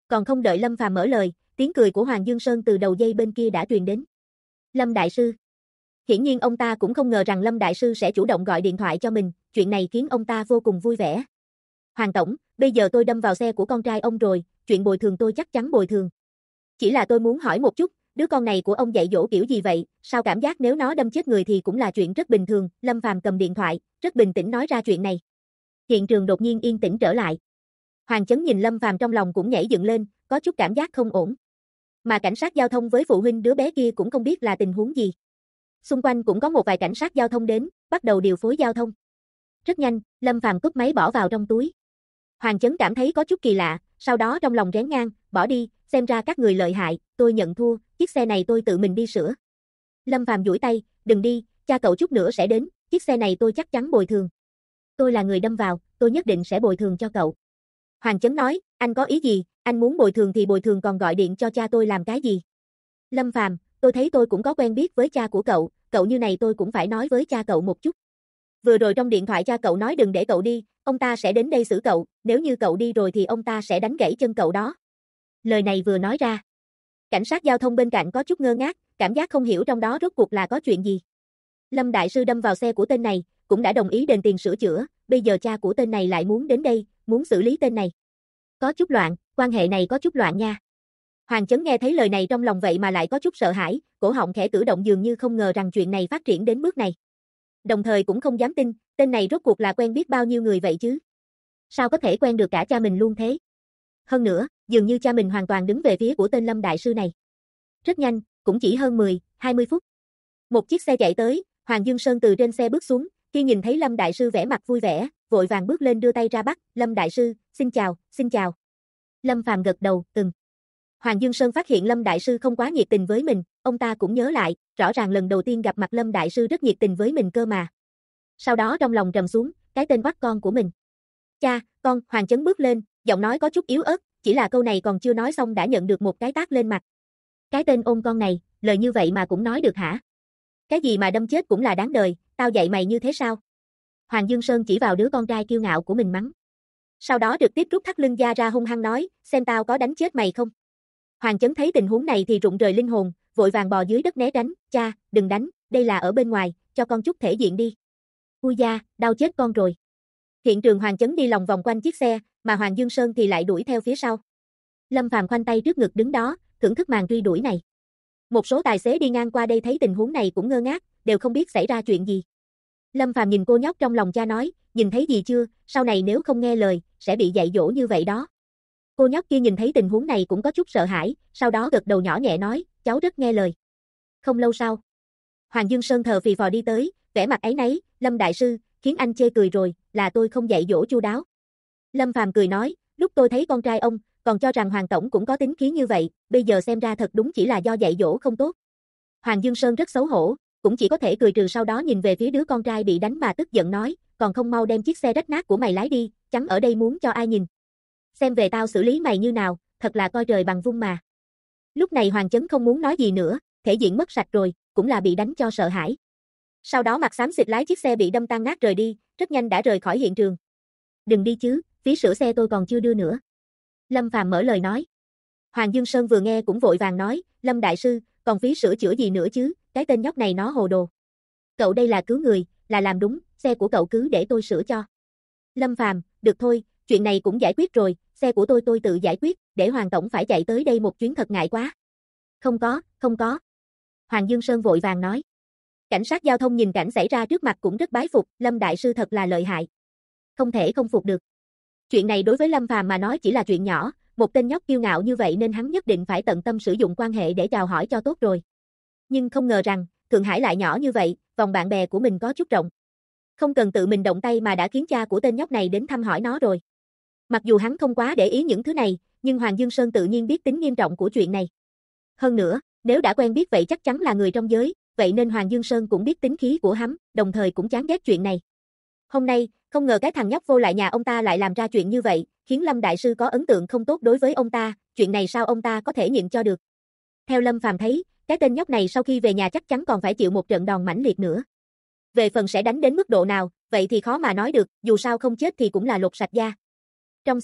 Còn không đợi Lâm Phàm mở lời, tiếng cười của Hoàng Dương Sơn từ đầu dây bên kia đã truyền đến. Lâm đại sư. Hiển nhiên ông ta cũng không ngờ rằng Lâm đại sư sẽ chủ động gọi điện thoại cho mình, chuyện này khiến ông ta vô cùng vui vẻ. Hoàng tổng, bây giờ tôi đâm vào xe của con trai ông rồi, chuyện bồi thường tôi chắc chắn bồi thường. Chỉ là tôi muốn hỏi một chút, đứa con này của ông dạy dỗ kiểu gì vậy, sao cảm giác nếu nó đâm chết người thì cũng là chuyện rất bình thường. Lâm Phàm cầm điện thoại, rất bình tĩnh nói ra chuyện này. Hiện trường đột nhiên yên tĩnh trở lại. Hoàng Chấn nhìn Lâm Phàm trong lòng cũng nhảy dựng lên, có chút cảm giác không ổn. Mà cảnh sát giao thông với phụ huynh đứa bé kia cũng không biết là tình huống gì. Xung quanh cũng có một vài cảnh sát giao thông đến, bắt đầu điều phối giao thông. Rất nhanh, Lâm Phàm cúp máy bỏ vào trong túi. Hoàng Chấn cảm thấy có chút kỳ lạ, sau đó trong lòng rén ngang, bỏ đi, xem ra các người lợi hại, tôi nhận thua, chiếc xe này tôi tự mình đi sửa. Lâm Phàm duỗi tay, đừng đi, cha cậu chút nữa sẽ đến, chiếc xe này tôi chắc chắn bồi thường. Tôi là người đâm vào, tôi nhất định sẽ bồi thường cho cậu. Hoàng Chấn nói, anh có ý gì, anh muốn bồi thường thì bồi thường còn gọi điện cho cha tôi làm cái gì? Lâm Phàm, tôi thấy tôi cũng có quen biết với cha của cậu như này tôi cũng phải nói với cha cậu một chút. Vừa rồi trong điện thoại cha cậu nói đừng để cậu đi, ông ta sẽ đến đây xử cậu, nếu như cậu đi rồi thì ông ta sẽ đánh gãy chân cậu đó. Lời này vừa nói ra. Cảnh sát giao thông bên cạnh có chút ngơ ngác, cảm giác không hiểu trong đó rốt cuộc là có chuyện gì. Lâm đại sư đâm vào xe của tên này, cũng đã đồng ý đền tiền sửa chữa, bây giờ cha của tên này lại muốn đến đây, muốn xử lý tên này. Có chút loạn, quan hệ này có chút loạn nha. Hoàng Chấn nghe thấy lời này trong lòng vậy mà lại có chút sợ hãi, cổ họng khẽ cử động dường như không ngờ rằng chuyện này phát triển đến bước này. Đồng thời cũng không dám tin, tên này rốt cuộc là quen biết bao nhiêu người vậy chứ? Sao có thể quen được cả cha mình luôn thế? Hơn nữa, dường như cha mình hoàn toàn đứng về phía của tên Lâm đại sư này. Rất nhanh, cũng chỉ hơn 10-20 phút. Một chiếc xe chạy tới, Hoàng Dương Sơn từ trên xe bước xuống, khi nhìn thấy Lâm đại sư vẻ mặt vui vẻ, vội vàng bước lên đưa tay ra bắt, Lâm đại sư, xin chào, xin chào. Lâm Phàm gật đầu, Hoàng Dương Sơn phát hiện Lâm đại sư không quá nhiệt tình với mình, ông ta cũng nhớ lại, rõ ràng lần đầu tiên gặp mặt Lâm đại sư rất nhiệt tình với mình cơ mà. Sau đó trong lòng trầm xuống, cái tên quắt con của mình. Cha, con, Hoàng Chấn bước lên, giọng nói có chút yếu ớt, chỉ là câu này còn chưa nói xong đã nhận được một cái tát lên mặt. Cái tên ôn con này, lời như vậy mà cũng nói được hả? Cái gì mà đâm chết cũng là đáng đời, tao dạy mày như thế sao? Hoàng Dương Sơn chỉ vào đứa con trai kiêu ngạo của mình mắng. Sau đó trực tiếp rút thắt lưng da ra hung hăng nói, xem tao có đánh chết mày không? Hoàng Chấn thấy tình huống này thì rụng rời linh hồn, vội vàng bò dưới đất né tránh, cha, đừng đánh, đây là ở bên ngoài, cho con chút thể diện đi. Ui da, đau chết con rồi. Hiện trường Hoàng Chấn đi lòng vòng quanh chiếc xe, mà Hoàng Dương Sơn thì lại đuổi theo phía sau. Lâm Phàm khoanh tay trước ngực đứng đó, thưởng thức màn truy đuổi này. Một số tài xế đi ngang qua đây thấy tình huống này cũng ngơ ngác, đều không biết xảy ra chuyện gì. Lâm Phàm nhìn cô nhóc trong lòng cha nói, nhìn thấy gì chưa, sau này nếu không nghe lời, sẽ bị dạy dỗ như vậy đó. Cô nhóc kia nhìn thấy tình huống này cũng có chút sợ hãi, sau đó gật đầu nhỏ nhẹ nói, cháu rất nghe lời. Không lâu sau, Hoàng Dương Sơn thờ phì phò đi tới, vẻ mặt áy náy, Lâm đại sư, khiến anh chê cười rồi, là tôi không dạy dỗ chu đáo. Lâm Phàm cười nói, lúc tôi thấy con trai ông, còn cho rằng Hoàng tổng cũng có tính khí như vậy, bây giờ xem ra thật đúng chỉ là do dạy dỗ không tốt. Hoàng Dương Sơn rất xấu hổ, cũng chỉ có thể cười trừ sau đó nhìn về phía đứa con trai bị đánh mà tức giận nói, còn không mau đem chiếc xe rách nát của mày lái đi, chắn ở đây muốn cho ai nhìn. Xem về tao xử lý mày như nào, thật là coi trời bằng vung mà. Lúc này Hoàng Chấn không muốn nói gì nữa, thể diện mất sạch rồi, cũng là bị đánh cho sợ hãi. Sau đó mặt xám xịt lái chiếc xe bị đâm tan nát rời đi, rất nhanh đã rời khỏi hiện trường. Đừng đi chứ, phí sửa xe tôi còn chưa đưa nữa. Lâm Phàm mở lời nói. Hoàng Dương Sơn vừa nghe cũng vội vàng nói, Lâm đại sư, còn phí sửa chữa gì nữa chứ, cái tên nhóc này nó hồ đồ. Cậu đây là cứu người, là làm đúng, xe của cậu cứ để tôi sửa cho. Lâm Phàm, được thôi, chuyện này cũng giải quyết rồi, xe của tôi tự giải quyết, để Hoàng tổng phải chạy tới đây một chuyến thật ngại quá. Không có. Hoàng Dương Sơn vội vàng nói. Cảnh sát giao thông nhìn cảnh xảy ra trước mặt cũng rất bái phục, Lâm đại sư thật là lợi hại. Không thể không phục được. Chuyện này đối với Lâm Phàm mà nói chỉ là chuyện nhỏ, một tên nhóc kiêu ngạo như vậy nên hắn nhất định phải tận tâm sử dụng quan hệ để chào hỏi cho tốt rồi. Nhưng không ngờ rằng, Thượng Hải lại nhỏ như vậy, vòng bạn bè của mình có chút rộng. Không cần tự mình động tay mà đã khiến cha của tên nhóc này đến thăm hỏi nó rồi. Mặc dù hắn không quá để ý những thứ này, nhưng Hoàng Dương Sơn tự nhiên biết tính nghiêm trọng của chuyện này. Hơn nữa, nếu đã quen biết vậy chắc chắn là người trong giới, vậy nên Hoàng Dương Sơn cũng biết tính khí của hắn, đồng thời cũng chán ghét chuyện này. Hôm nay, không ngờ cái thằng nhóc vô lại nhà ông ta lại làm ra chuyện như vậy, khiến Lâm đại sư có ấn tượng không tốt đối với ông ta, chuyện này sao ông ta có thể nhịn cho được. Theo Lâm Phàm thấy, cái tên nhóc này sau khi về nhà chắc chắn còn phải chịu một trận đòn mãnh liệt nữa. Về phần sẽ đánh đến mức độ nào, vậy thì khó mà nói được, dù sao không chết thì cũng là lột sạch da. Trong xe,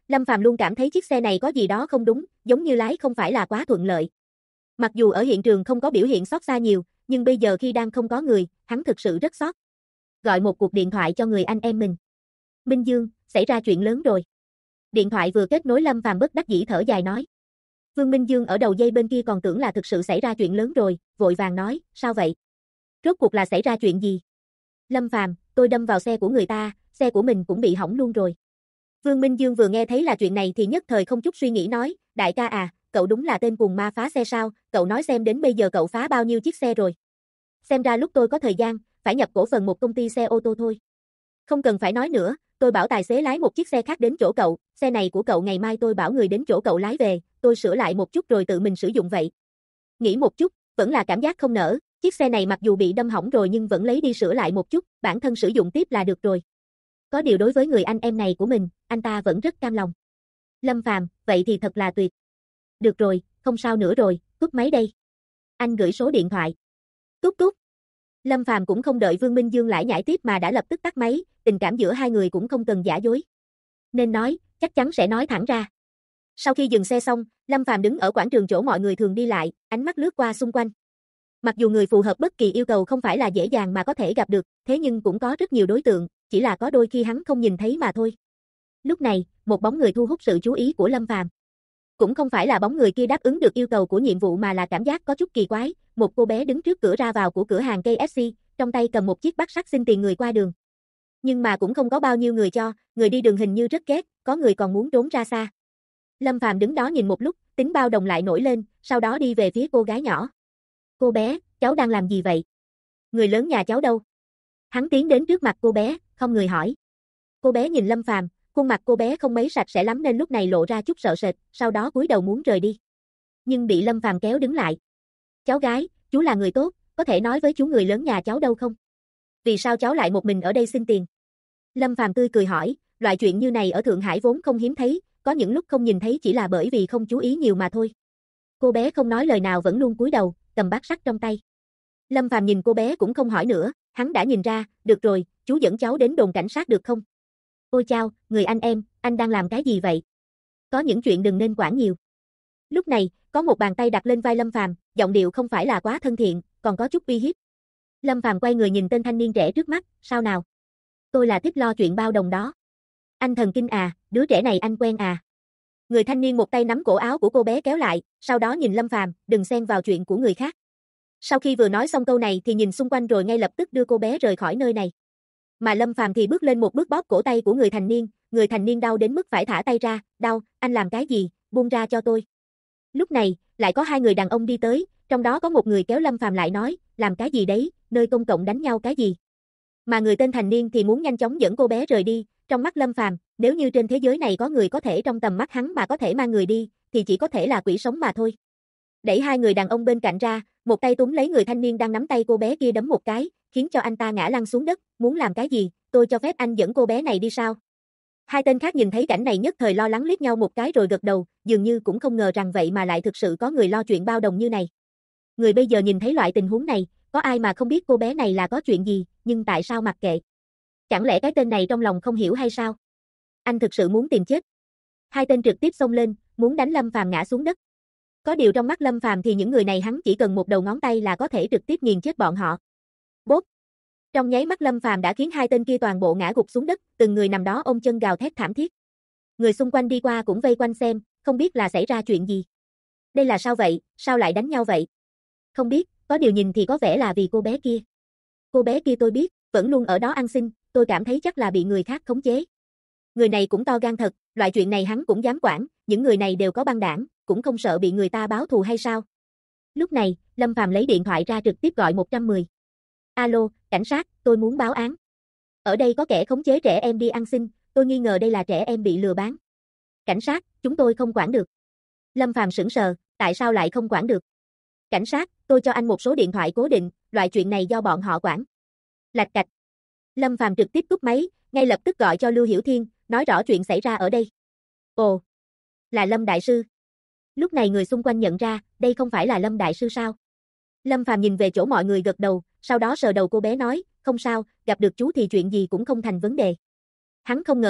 Lâm Phàm luôn cảm thấy chiếc xe này có gì đó không đúng, giống như lái không phải là quá thuận lợi. Mặc dù ở hiện trường không có biểu hiện xót xa nhiều, nhưng bây giờ khi đang không có người, hắn thực sự rất xót. Gọi một cuộc điện thoại cho người anh em mình. Minh Dương, xảy ra chuyện lớn rồi. Điện thoại vừa kết nối Lâm Phàm bất đắc dĩ thở dài nói. Vương Minh Dương ở đầu dây bên kia còn tưởng là thực sự xảy ra chuyện lớn rồi, vội vàng nói, sao vậy? Rốt cuộc là xảy ra chuyện gì? Lâm Phàm, tôi đâm vào xe của người ta, xe của mình cũng bị hỏng luôn rồi. Vương Minh Dương vừa nghe thấy là chuyện này thì nhất thời không chút suy nghĩ nói, đại ca à, cậu đúng là tên cuồng ma phá xe sao, cậu nói xem đến bây giờ cậu phá bao nhiêu chiếc xe rồi. Xem ra lúc tôi có thời gian, phải nhập cổ phần một công ty xe ô tô thôi. Không cần phải nói nữa, tôi bảo tài xế lái một chiếc xe khác đến chỗ cậu, xe này của cậu ngày mai tôi bảo người đến chỗ cậu lái về, tôi sửa lại một chút rồi tự mình sử dụng vậy. Nghĩ một chút, vẫn là cảm giác không nỡ, chiếc xe này mặc dù bị đâm hỏng rồi nhưng vẫn lấy đi sửa lại một chút, bản thân sử dụng tiếp là được rồi. Có điều đối với người anh em này của mình, anh ta vẫn rất cam lòng. Lâm Phàm, vậy thì thật là tuyệt. Được rồi, không sao nữa rồi, cúp máy đây. Anh gửi số điện thoại. Cúp cúp. Lâm Phàm cũng không đợi Vương Minh Dương lại nhảy tiếp mà đã lập tức tắt máy, tình cảm giữa hai người cũng không cần giả dối. Nên nói, chắc chắn sẽ nói thẳng ra. Sau khi dừng xe xong, Lâm Phàm đứng ở quảng trường chỗ mọi người thường đi lại, ánh mắt lướt qua xung quanh. Mặc dù người phù hợp bất kỳ yêu cầu không phải là dễ dàng mà có thể gặp được, thế nhưng cũng có rất nhiều đối tượng, chỉ là có đôi khi hắn không nhìn thấy mà thôi. Lúc này, một bóng người thu hút sự chú ý của Lâm Phàm. Cũng không phải là bóng người kia đáp ứng được yêu cầu của nhiệm vụ mà là cảm giác có chút kỳ quái, một cô bé đứng trước cửa ra vào của cửa hàng KFC, trong tay cầm một chiếc bát sắt xin tiền người qua đường. Nhưng mà cũng không có bao nhiêu người cho, người đi đường hình như rất ghét, có người còn muốn trốn ra xa. Lâm Phàm đứng đó nhìn một lúc, tính bao đồng lại nổi lên, sau đó đi về phía cô gái nhỏ. Cô bé, cháu đang làm gì vậy? Người lớn nhà cháu đâu? Hắn tiến đến trước mặt cô bé, không người hỏi. Cô bé nhìn Lâm Phàm, khuôn mặt cô bé không mấy sạch sẽ lắm nên lúc này lộ ra chút sợ sệt, sau đó cúi đầu muốn rời đi. Nhưng bị Lâm Phàm kéo đứng lại. Cháu gái, chú là người tốt, có thể nói với chú người lớn nhà cháu đâu không? Vì sao cháu lại một mình ở đây xin tiền? Lâm Phàm tươi cười hỏi, loại chuyện như này ở Thượng Hải vốn không hiếm thấy, có những lúc không nhìn thấy chỉ là bởi vì không chú ý nhiều mà thôi. Cô bé không nói lời nào vẫn luôn cúi đầu, cầm bát sắt trong tay. Lâm Phàm nhìn cô bé cũng không hỏi nữa, hắn đã nhìn ra, được rồi, chú dẫn cháu đến đồn cảnh sát được không? Ôi chao, người anh em, anh đang làm cái gì vậy? Có những chuyện đừng nên quản nhiều. Lúc này, có một bàn tay đặt lên vai Lâm Phàm, giọng điệu không phải là quá thân thiện, còn có chút uy hiếp. Lâm Phàm quay người nhìn tên thanh niên trẻ trước mắt, sao nào? Tôi là thích lo chuyện bao đồng đó. Anh thần kinh à, đứa trẻ này anh quen à? Người thanh niên một tay nắm cổ áo của cô bé kéo lại, sau đó nhìn Lâm Phàm, đừng xen vào chuyện của người khác. Sau khi vừa nói xong câu này thì nhìn xung quanh rồi ngay lập tức đưa cô bé rời khỏi nơi này. Mà Lâm Phàm thì bước lên một bước bóp cổ tay của người thanh niên đau đến mức phải thả tay ra, đau, anh làm cái gì, buông ra cho tôi. Lúc này, lại có hai người đàn ông đi tới, trong đó có một người kéo Lâm Phàm lại nói, làm cái gì đấy, nơi công cộng đánh nhau cái gì. Mà người tên thanh niên thì muốn nhanh chóng dẫn cô bé rời đi, trong mắt Lâm Phàm, nếu như trên thế giới này có người có thể trong tầm mắt hắn mà có thể mang người đi, thì chỉ có thể là quỷ sống mà thôi. Đẩy hai người đàn ông bên cạnh ra, một tay túm lấy người thanh niên đang nắm tay cô bé kia đấm một cái, khiến cho anh ta ngã lăn xuống đất, muốn làm cái gì, tôi cho phép anh dẫn cô bé này đi sao? Hai tên khác nhìn thấy cảnh này nhất thời lo lắng liếc nhau một cái rồi gật đầu, dường như cũng không ngờ rằng vậy mà lại thực sự có người lo chuyện bao đồng như này. Người bây giờ nhìn thấy loại tình huống này, có ai mà không biết cô bé này là có chuyện gì, nhưng tại sao mặc kệ? Chẳng lẽ cái tên này trong lòng không hiểu hay sao? Anh thực sự muốn tìm chết. Hai tên trực tiếp xông lên, muốn đánh Lâm Phàm ngã xuống đất. Có điều trong mắt Lâm Phàm thì những người này hắn chỉ cần một đầu ngón tay là có thể trực tiếp nghiền chết bọn họ. Bốp. Trong nháy mắt Lâm Phàm đã khiến hai tên kia toàn bộ ngã gục xuống đất, từng người nằm đó ôm chân gào thét thảm thiết. Người xung quanh đi qua cũng vây quanh xem, không biết là xảy ra chuyện gì. Đây là sao vậy, sao lại đánh nhau vậy? Không biết, có điều nhìn thì có vẻ là vì cô bé kia. Cô bé kia tôi biết, vẫn luôn ở đó ăn xin, tôi cảm thấy chắc là bị người khác khống chế. Người này cũng to gan thật, loại chuyện này hắn cũng dám quản, những người này đều có băng đảng, cũng không sợ bị người ta báo thù hay sao? Lúc này, Lâm Phàm lấy điện thoại ra trực tiếp gọi 110. Alo, cảnh sát, tôi muốn báo án. Ở đây có kẻ khống chế trẻ em đi ăn xin, tôi nghi ngờ đây là trẻ em bị lừa bán. Cảnh sát, chúng tôi không quản được. Lâm Phàm sững sờ, tại sao lại không quản được? Cảnh sát, tôi cho anh một số điện thoại cố định, loại chuyện này do bọn họ quản. Lạch cạch. Lâm Phàm trực tiếp cúp máy, ngay lập tức gọi cho Lưu Hiểu Thiên, nói rõ chuyện xảy ra ở đây. Ồ, là Lâm Đại Sư. Lúc này người xung quanh nhận ra, đây không phải là Lâm Đại Sư sao? Lâm Phàm nhìn về chỗ mọi người gật đầu, sau đó sờ đầu cô bé nói, không sao, gặp được chú thì chuyện gì cũng không thành vấn đề. Hắn không ngờ tới,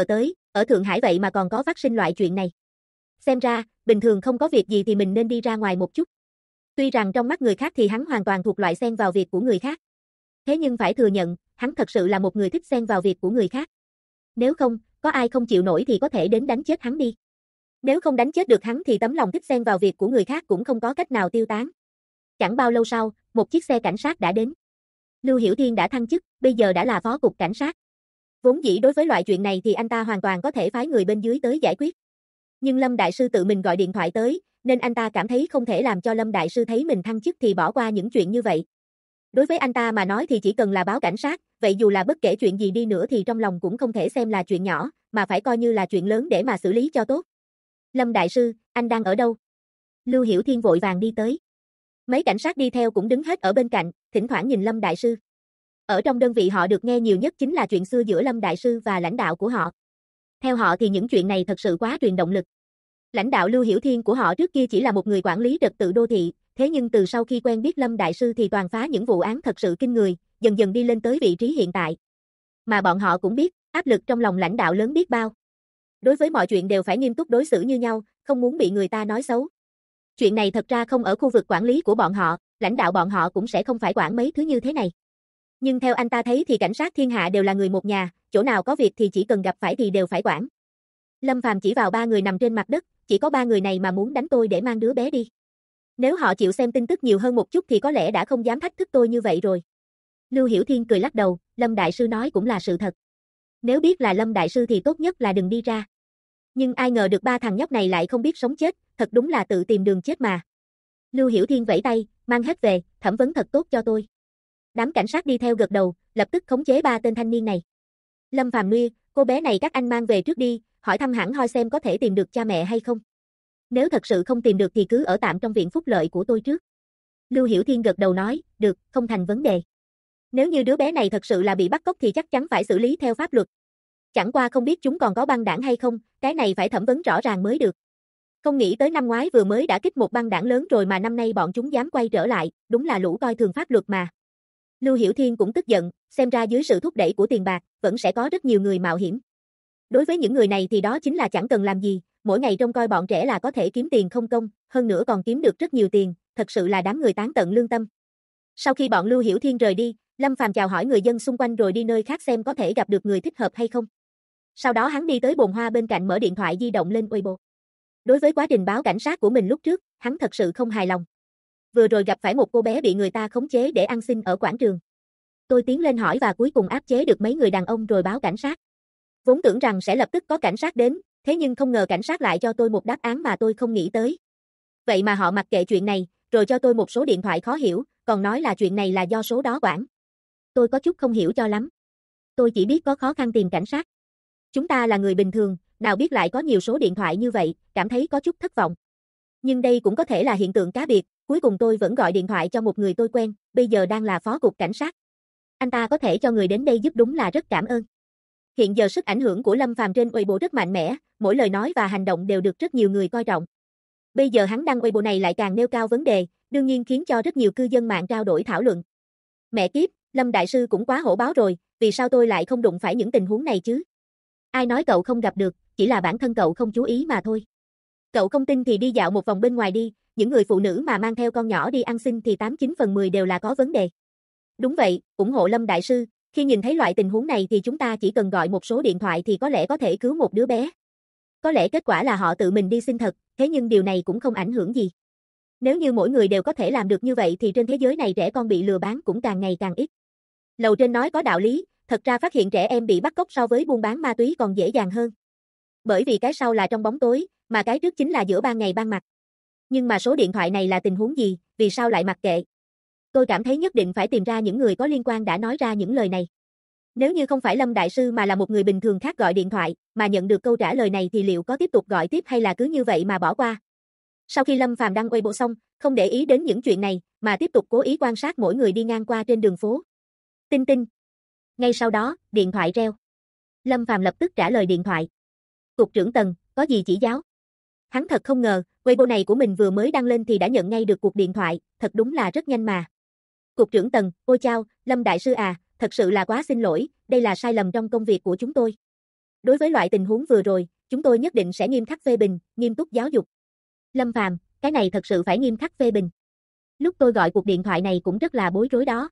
Ở Thượng Hải vậy mà còn có phát sinh loại chuyện này. Xem ra, bình thường không có việc gì thì mình nên đi ra ngoài một chút. Tuy rằng trong mắt người khác thì hắn hoàn toàn thuộc loại xen vào việc của người khác. Thế nhưng phải thừa nhận, hắn thật sự là một người thích xen vào việc của người khác. Nếu không, có ai không chịu nổi thì có thể đến đánh chết hắn đi. Nếu không đánh chết được hắn thì tấm lòng thích xen vào việc của người khác cũng không có cách nào tiêu tán. Chẳng bao lâu sau, một chiếc xe cảnh sát đã đến. Lưu Hiểu Thiên đã thăng chức, bây giờ đã là phó cục cảnh sát. Vốn dĩ đối với loại chuyện này thì anh ta hoàn toàn có thể phái người bên dưới tới giải quyết. Nhưng Lâm Đại Sư tự mình gọi điện thoại tới, nên anh ta cảm thấy không thể làm cho Lâm Đại Sư thấy mình thăng chức thì bỏ qua những chuyện như vậy. Đối với anh ta mà nói thì chỉ cần là báo cảnh sát, vậy dù là bất kể chuyện gì đi nữa thì trong lòng cũng không thể xem là chuyện nhỏ, mà phải coi như là chuyện lớn để mà xử lý cho tốt. Lâm Đại Sư, anh đang ở đâu? Lưu Hiểu Thiên vội vàng đi tới. Mấy cảnh sát đi theo cũng đứng hết ở bên cạnh, thỉnh thoảng nhìn Lâm Đại Sư. Ở trong đơn vị họ được nghe nhiều nhất chính là chuyện xưa giữa Lâm Đại Sư và lãnh đạo của họ. Theo họ thì những chuyện này thật sự quá truyền động lực. Lãnh đạo Lưu Hiểu Thiên của họ trước kia chỉ là một người quản lý trật tự đô thị, thế nhưng từ sau khi quen biết Lâm Đại Sư thì toàn phá những vụ án thật sự kinh người, dần dần đi lên tới vị trí hiện tại. Mà bọn họ cũng biết, áp lực trong lòng lãnh đạo lớn biết bao. Đối với mọi chuyện đều phải nghiêm túc đối xử như nhau, không muốn bị người ta nói xấu. Chuyện này thật ra không ở khu vực quản lý của bọn họ, lãnh đạo bọn họ cũng sẽ không phải quản mấy thứ như thế này. Nhưng theo anh ta thấy thì cảnh sát thiên hạ đều là người một nhà, chỗ nào có việc thì chỉ cần gặp phải thì đều phải quản. Lâm Phàm chỉ vào 3 người nằm trên mặt đất, chỉ có 3 người này mà muốn đánh tôi để mang đứa bé đi. Nếu họ chịu xem tin tức nhiều hơn một chút thì có lẽ đã không dám thách thức tôi như vậy rồi. Lưu Hiểu Thiên cười lắc đầu, Lâm Đại Sư nói cũng là sự thật. Nếu biết là Lâm Đại Sư thì tốt nhất là đừng đi ra. Nhưng ai ngờ được 3 thằng nhóc này lại không biết sống chết, thật đúng là tự tìm đường chết mà. Lưu Hiểu Thiên vẫy tay, mang hết về, thẩm vấn thật tốt cho tôi. Đám cảnh sát đi theo gật đầu, lập tức khống chế 3 tên thanh niên này. Lâm Phàm nuôi, cô bé này các anh mang về trước đi, hỏi thăm hẳn hoi xem có thể tìm được cha mẹ hay không. Nếu thật sự không tìm được thì cứ ở tạm trong viện phúc lợi của tôi trước. Lưu Hiểu Thiên gật đầu nói, được, không thành vấn đề. Nếu như đứa bé này thật sự là bị bắt cóc thì chắc chắn phải xử lý theo pháp luật. Chẳng qua không biết chúng còn có băng đảng hay không, cái này phải thẩm vấn rõ ràng mới được. Không nghĩ tới năm ngoái vừa mới đã kích một băng đảng lớn rồi mà năm nay bọn chúng dám quay trở lại, đúng là lũ coi thường pháp luật mà. Lưu Hiểu Thiên cũng tức giận, xem ra dưới sự thúc đẩy của tiền bạc, vẫn sẽ có rất nhiều người mạo hiểm. Đối với những người này thì đó chính là chẳng cần làm gì, mỗi ngày trông coi bọn trẻ là có thể kiếm tiền không công, hơn nữa còn kiếm được rất nhiều tiền, thật sự là đám người tán tận lương tâm. Sau khi bọn Lưu Hiểu Thiên rời đi, Lâm Phàm chào hỏi người dân xung quanh rồi đi nơi khác xem có thể gặp được người thích hợp hay không. Sau đó hắn đi tới bồn hoa bên cạnh mở điện thoại di động lên Weibo. Đối với quá trình báo cảnh sát của mình lúc trước, hắn thật sự không hài lòng. Vừa rồi gặp phải một cô bé bị người ta khống chế để ăn xin ở quảng trường. Tôi tiến lên hỏi và cuối cùng áp chế được mấy người đàn ông rồi báo cảnh sát. Vốn tưởng rằng sẽ lập tức có cảnh sát đến, thế nhưng không ngờ cảnh sát lại cho tôi một đáp án mà tôi không nghĩ tới. Vậy mà họ mặc kệ chuyện này, rồi cho tôi một số điện thoại khó hiểu, còn nói là chuyện này là do số đó quản. Tôi có chút không hiểu cho lắm. Tôi chỉ biết có khó khăn tìm cảnh sát. Chúng ta là người bình thường, nào biết lại có nhiều số điện thoại như vậy, cảm thấy có chút thất vọng. Nhưng đây cũng có thể là hiện tượng cá biệt, cuối cùng tôi vẫn gọi điện thoại cho một người tôi quen, bây giờ đang là phó cục cảnh sát. Anh ta có thể cho người đến đây giúp đúng là rất cảm ơn. Hiện giờ sức ảnh hưởng của Lâm Phàm trên Weibo rất mạnh mẽ, mỗi lời nói và hành động đều được rất nhiều người coi trọng. Bây giờ hắn đăng Weibo này lại càng nêu cao vấn đề, đương nhiên khiến cho rất nhiều cư dân mạng trao đổi thảo luận. Mẹ kiếp, Lâm Đại Sư cũng quá hổ báo rồi, vì sao tôi lại không đụng phải những tình huống này chứ? Ai nói cậu không gặp được, chỉ là bản thân cậu không chú ý mà thôi. Cậu không tin thì đi dạo một vòng bên ngoài đi, những người phụ nữ mà mang theo con nhỏ đi ăn xin thì 89 phần 10 đều là có vấn đề. Đúng vậy, ủng hộ Lâm Đại Sư, khi nhìn thấy loại tình huống này thì chúng ta chỉ cần gọi một số điện thoại thì có lẽ có thể cứu một đứa bé. Có lẽ kết quả là họ tự mình đi xin thật, thế nhưng điều này cũng không ảnh hưởng gì. Nếu như mỗi người đều có thể làm được như vậy thì trên thế giới này trẻ con bị lừa bán cũng càng ngày càng ít. Lầu trên nói có đạo lý, thật ra phát hiện trẻ em bị bắt cóc so với buôn bán ma túy còn dễ dàng hơn. Bởi vì cái sau là trong bóng tối, mà cái trước chính là giữa ban ngày ban mặt. Nhưng mà số điện thoại này là tình huống gì, vì sao lại mặc kệ? Tôi cảm thấy nhất định phải tìm ra những người có liên quan đã nói ra những lời này. Nếu như không phải Lâm Đại Sư mà là một người bình thường khác gọi điện thoại, mà nhận được câu trả lời này thì liệu có tiếp tục gọi tiếp hay là cứ như vậy mà bỏ qua? Sau khi Lâm Phàm đăng Weibo xong, không để ý đến những chuyện này, mà tiếp tục cố ý quan sát mỗi người đi ngang qua trên đường phố. Tinh tinh. Ngay sau đó, điện thoại reo. Lâm Phàm lập tức trả lời điện thoại. Cục trưởng Tần, có gì chỉ giáo? Hắn thật không ngờ, Weibo này của mình vừa mới đăng lên thì đã nhận ngay được cuộc điện thoại, thật đúng là rất nhanh mà. Cục trưởng Tần, ôi chao, Lâm Đại Sư à, thật sự là quá xin lỗi, đây là sai lầm trong công việc của chúng tôi. Đối với loại tình huống vừa rồi, chúng tôi nhất định sẽ nghiêm khắc phê bình, nghiêm túc giáo dục. Lâm Phàm, cái này thật sự phải nghiêm khắc phê bình. Lúc tôi gọi cuộc điện thoại này cũng rất là bối rối đó.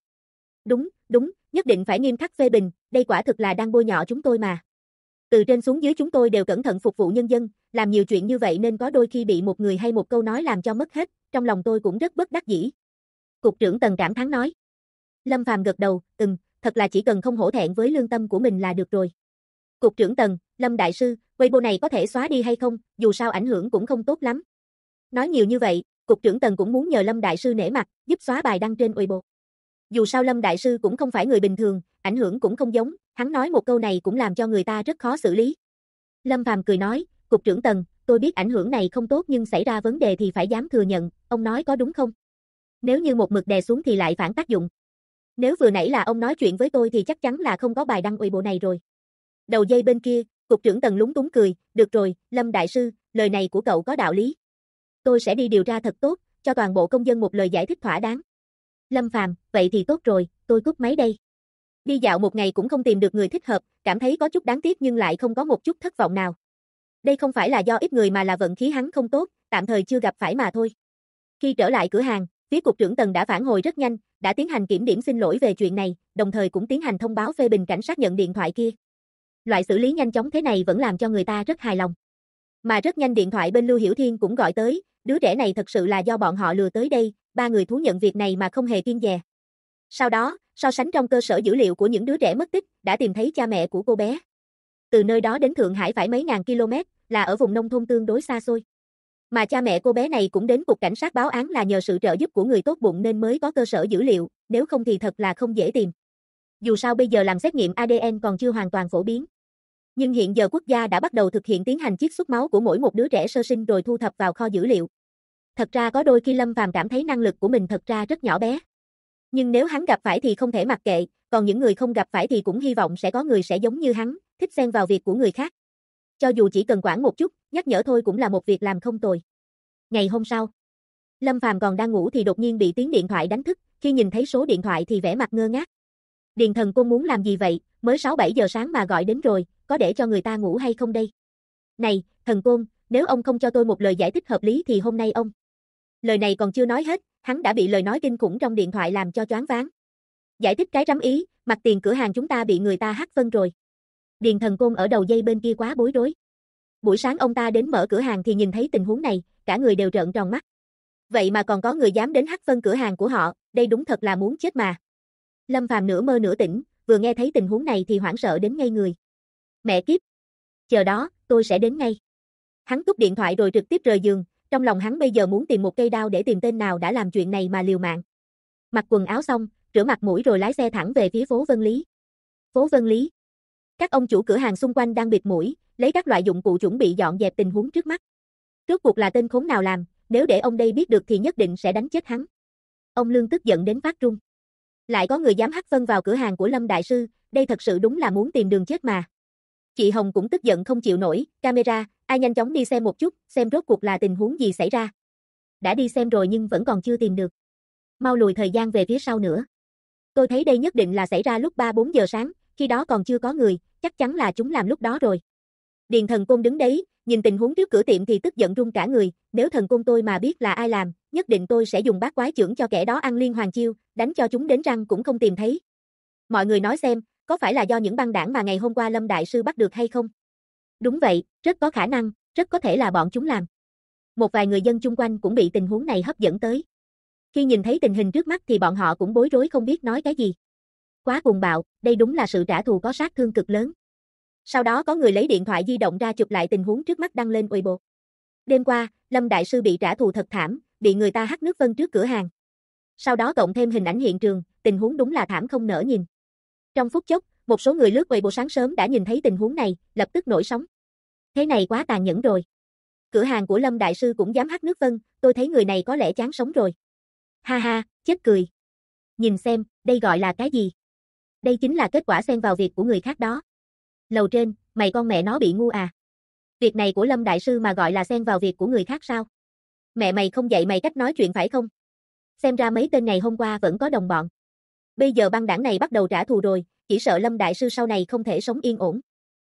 Đúng, nhất định phải nghiêm khắc phê bình, đây quả thực là đang bôi nhọ chúng tôi mà. Từ trên xuống dưới chúng tôi đều cẩn thận phục vụ nhân dân, làm nhiều chuyện như vậy nên có đôi khi bị một người hay một câu nói làm cho mất hết, trong lòng tôi cũng rất bất đắc dĩ. Cục trưởng Tần cảm thán nói. Lâm Phàm gật đầu, thật là chỉ cần không hổ thẹn với lương tâm của mình là được rồi. Cục trưởng Tần, Lâm Đại Sư, Weibo này có thể xóa đi hay không, dù sao ảnh hưởng cũng không tốt lắm. Nói nhiều như vậy, Cục trưởng Tần cũng muốn nhờ Lâm Đại Sư nể mặt, giúp xóa bài đăng trên Weibo. Dù sao Lâm Đại Sư cũng không phải người bình thường, ảnh hưởng cũng không giống, hắn nói một câu này cũng làm cho người ta rất khó xử lý. Lâm Phàm cười nói, Cục trưởng Tần, tôi biết ảnh hưởng này không tốt nhưng xảy ra vấn đề thì phải dám thừa nhận, ông nói có đúng không? Nếu như một mực đè xuống thì lại phản tác dụng. Nếu vừa nãy là ông nói chuyện với tôi thì chắc chắn là không có bài đăng Weibo này rồi. Đầu dây bên kia, Cục trưởng Tần lúng túng cười, được rồi, Lâm Đại Sư, lời này của cậu có đạo lý. Tôi sẽ đi điều tra thật tốt, cho toàn bộ công dân một lời giải thích thỏa đáng. Lâm Phàm, vậy thì tốt rồi, tôi cúp máy đây. Đi dạo một ngày cũng không tìm được người thích hợp, cảm thấy có chút đáng tiếc nhưng lại không có một chút thất vọng nào. Đây không phải là do ít người mà là vận khí hắn không tốt, tạm thời chưa gặp phải mà thôi. Khi trở lại cửa hàng, phía Cục trưởng Tần đã phản hồi rất nhanh, đã tiến hành kiểm điểm xin lỗi về chuyện này, đồng thời cũng tiến hành thông báo phê bình cảnh sát nhận điện thoại kia. Loại xử lý nhanh chóng thế này vẫn làm cho người ta rất hài lòng. Mà rất nhanh điện thoại bên Lưu Hiểu Thiên cũng gọi tới, đứa trẻ này thật sự là do bọn họ lừa tới đây, ba người thú nhận việc này mà không hề kiêng dè. Sau đó, so sánh trong cơ sở dữ liệu của những đứa trẻ mất tích, đã tìm thấy cha mẹ của cô bé. Từ nơi đó đến Thượng Hải phải mấy ngàn km, là ở vùng nông thôn tương đối xa xôi. Mà cha mẹ cô bé này cũng đến cục cảnh sát báo án là nhờ sự trợ giúp của người tốt bụng nên mới có cơ sở dữ liệu, nếu không thì thật là không dễ tìm. Dù sao bây giờ làm xét nghiệm ADN còn chưa hoàn toàn phổ biến. Nhưng hiện giờ quốc gia đã bắt đầu thực hiện tiến hành chiết xuất máu của mỗi một đứa trẻ sơ sinh rồi thu thập vào kho dữ liệu. Thật ra có đôi khi Lâm Phàm cảm thấy năng lực của mình thật ra rất nhỏ bé. Nhưng nếu hắn gặp phải thì không thể mặc kệ, còn những người không gặp phải thì cũng hy vọng sẽ có người sẽ giống như hắn, thích xen vào việc của người khác. Cho dù chỉ cần quản một chút, nhắc nhở thôi cũng là một việc làm không tồi. Ngày hôm sau, Lâm Phàm còn đang ngủ thì đột nhiên bị tiếng điện thoại đánh thức, khi nhìn thấy số điện thoại thì vẻ mặt ngơ ngác. Điền Thần Côn muốn làm gì vậy, mới 6-7 giờ sáng mà gọi đến rồi, có để cho người ta ngủ hay không đây? Này, Thần Côn, nếu ông không cho tôi một lời giải thích hợp lý thì hôm nay ông... Lời này còn chưa nói hết, hắn đã bị lời nói kinh khủng trong điện thoại làm cho choáng váng. Giải thích cái rắm ý, mặt tiền cửa hàng chúng ta bị người ta hack phân rồi. Điền Thần Côn ở đầu dây bên kia quá bối rối. Buổi sáng ông ta đến mở cửa hàng thì nhìn thấy tình huống này, cả người đều trợn tròn mắt. Vậy mà còn có người dám đến hack phân cửa hàng của họ, đây đúng thật là muốn chết mà. Lâm Phàm nửa mơ nửa tỉnh, vừa nghe thấy tình huống này thì hoảng sợ đến ngây người. Mẹ kiếp! Chờ đó, tôi sẽ đến ngay. Hắn cúp điện thoại rồi trực tiếp rời giường, trong lòng hắn bây giờ muốn tìm một cây đao để tìm tên nào đã làm chuyện này mà liều mạng. Mặc quần áo xong, rửa mặt mũi rồi lái xe thẳng về phía phố Vân Lý. Phố Vân Lý. Các ông chủ cửa hàng xung quanh đang bịt mũi, lấy các loại dụng cụ chuẩn bị dọn dẹp tình huống trước mắt. Rốt cuộc là tên khốn nào làm, nếu để ông đây biết được thì nhất định sẽ đánh chết hắn. Ông Lương tức giận đến phát run. Lại có người dám hack phân vào cửa hàng của Lâm Đại Sư, đây thật sự đúng là muốn tìm đường chết mà. Chị Hồng cũng tức giận không chịu nổi, camera, ai nhanh chóng đi xem một chút, xem rốt cuộc là tình huống gì xảy ra. Đã đi xem rồi nhưng vẫn còn chưa tìm được. Mau lùi thời gian về phía sau nữa. Tôi thấy đây nhất định là xảy ra lúc 3-4 giờ sáng, khi đó còn chưa có người, chắc chắn là chúng làm lúc đó rồi. Điền Thần Côn đứng đấy, nhìn tình huống trước cửa tiệm thì tức giận run cả người, nếu Thần Côn tôi mà biết là ai làm, nhất định tôi sẽ dùng bát quái chưởng cho kẻ đó ăn liên hoàn chiêu, đánh cho chúng đến răng cũng không tìm thấy. Mọi người nói xem, có phải là do những băng đảng mà ngày hôm qua Lâm Đại Sư bắt được hay không? Đúng vậy, rất có khả năng, rất có thể là bọn chúng làm. Một vài người dân chung quanh cũng bị tình huống này hấp dẫn tới. Khi nhìn thấy tình hình trước mắt thì bọn họ cũng bối rối không biết nói cái gì. Quá cuồng bạo, đây đúng là sự trả thù có sát thương cực lớn. Sau đó có người lấy điện thoại di động ra chụp lại tình huống trước mắt đăng lên Weibo. Đêm qua, Lâm Đại Sư bị trả thù thật thảm, bị người ta hack nước vân trước cửa hàng. Sau đó cộng thêm hình ảnh hiện trường, tình huống đúng là thảm không nỡ nhìn. Trong phút chốc, một số người lướt Weibo sáng sớm đã nhìn thấy tình huống này, lập tức nổi sóng. Thế này quá tàn nhẫn rồi. Cửa hàng của Lâm Đại Sư cũng dám hack nước vân, tôi thấy người này có lẽ chán sống rồi. Ha ha, chết cười. Nhìn xem, đây gọi là cái gì? Đây chính là kết quả xen vào việc của người khác đó. Lầu trên, mày con mẹ nó bị ngu à? Việc này của Lâm Đại Sư mà gọi là xen vào việc của người khác sao? Mẹ mày không dạy mày cách nói chuyện phải không? Xem ra mấy tên này hôm qua vẫn có đồng bọn. Bây giờ băng đảng này bắt đầu trả thù rồi, chỉ sợ Lâm Đại Sư sau này không thể sống yên ổn.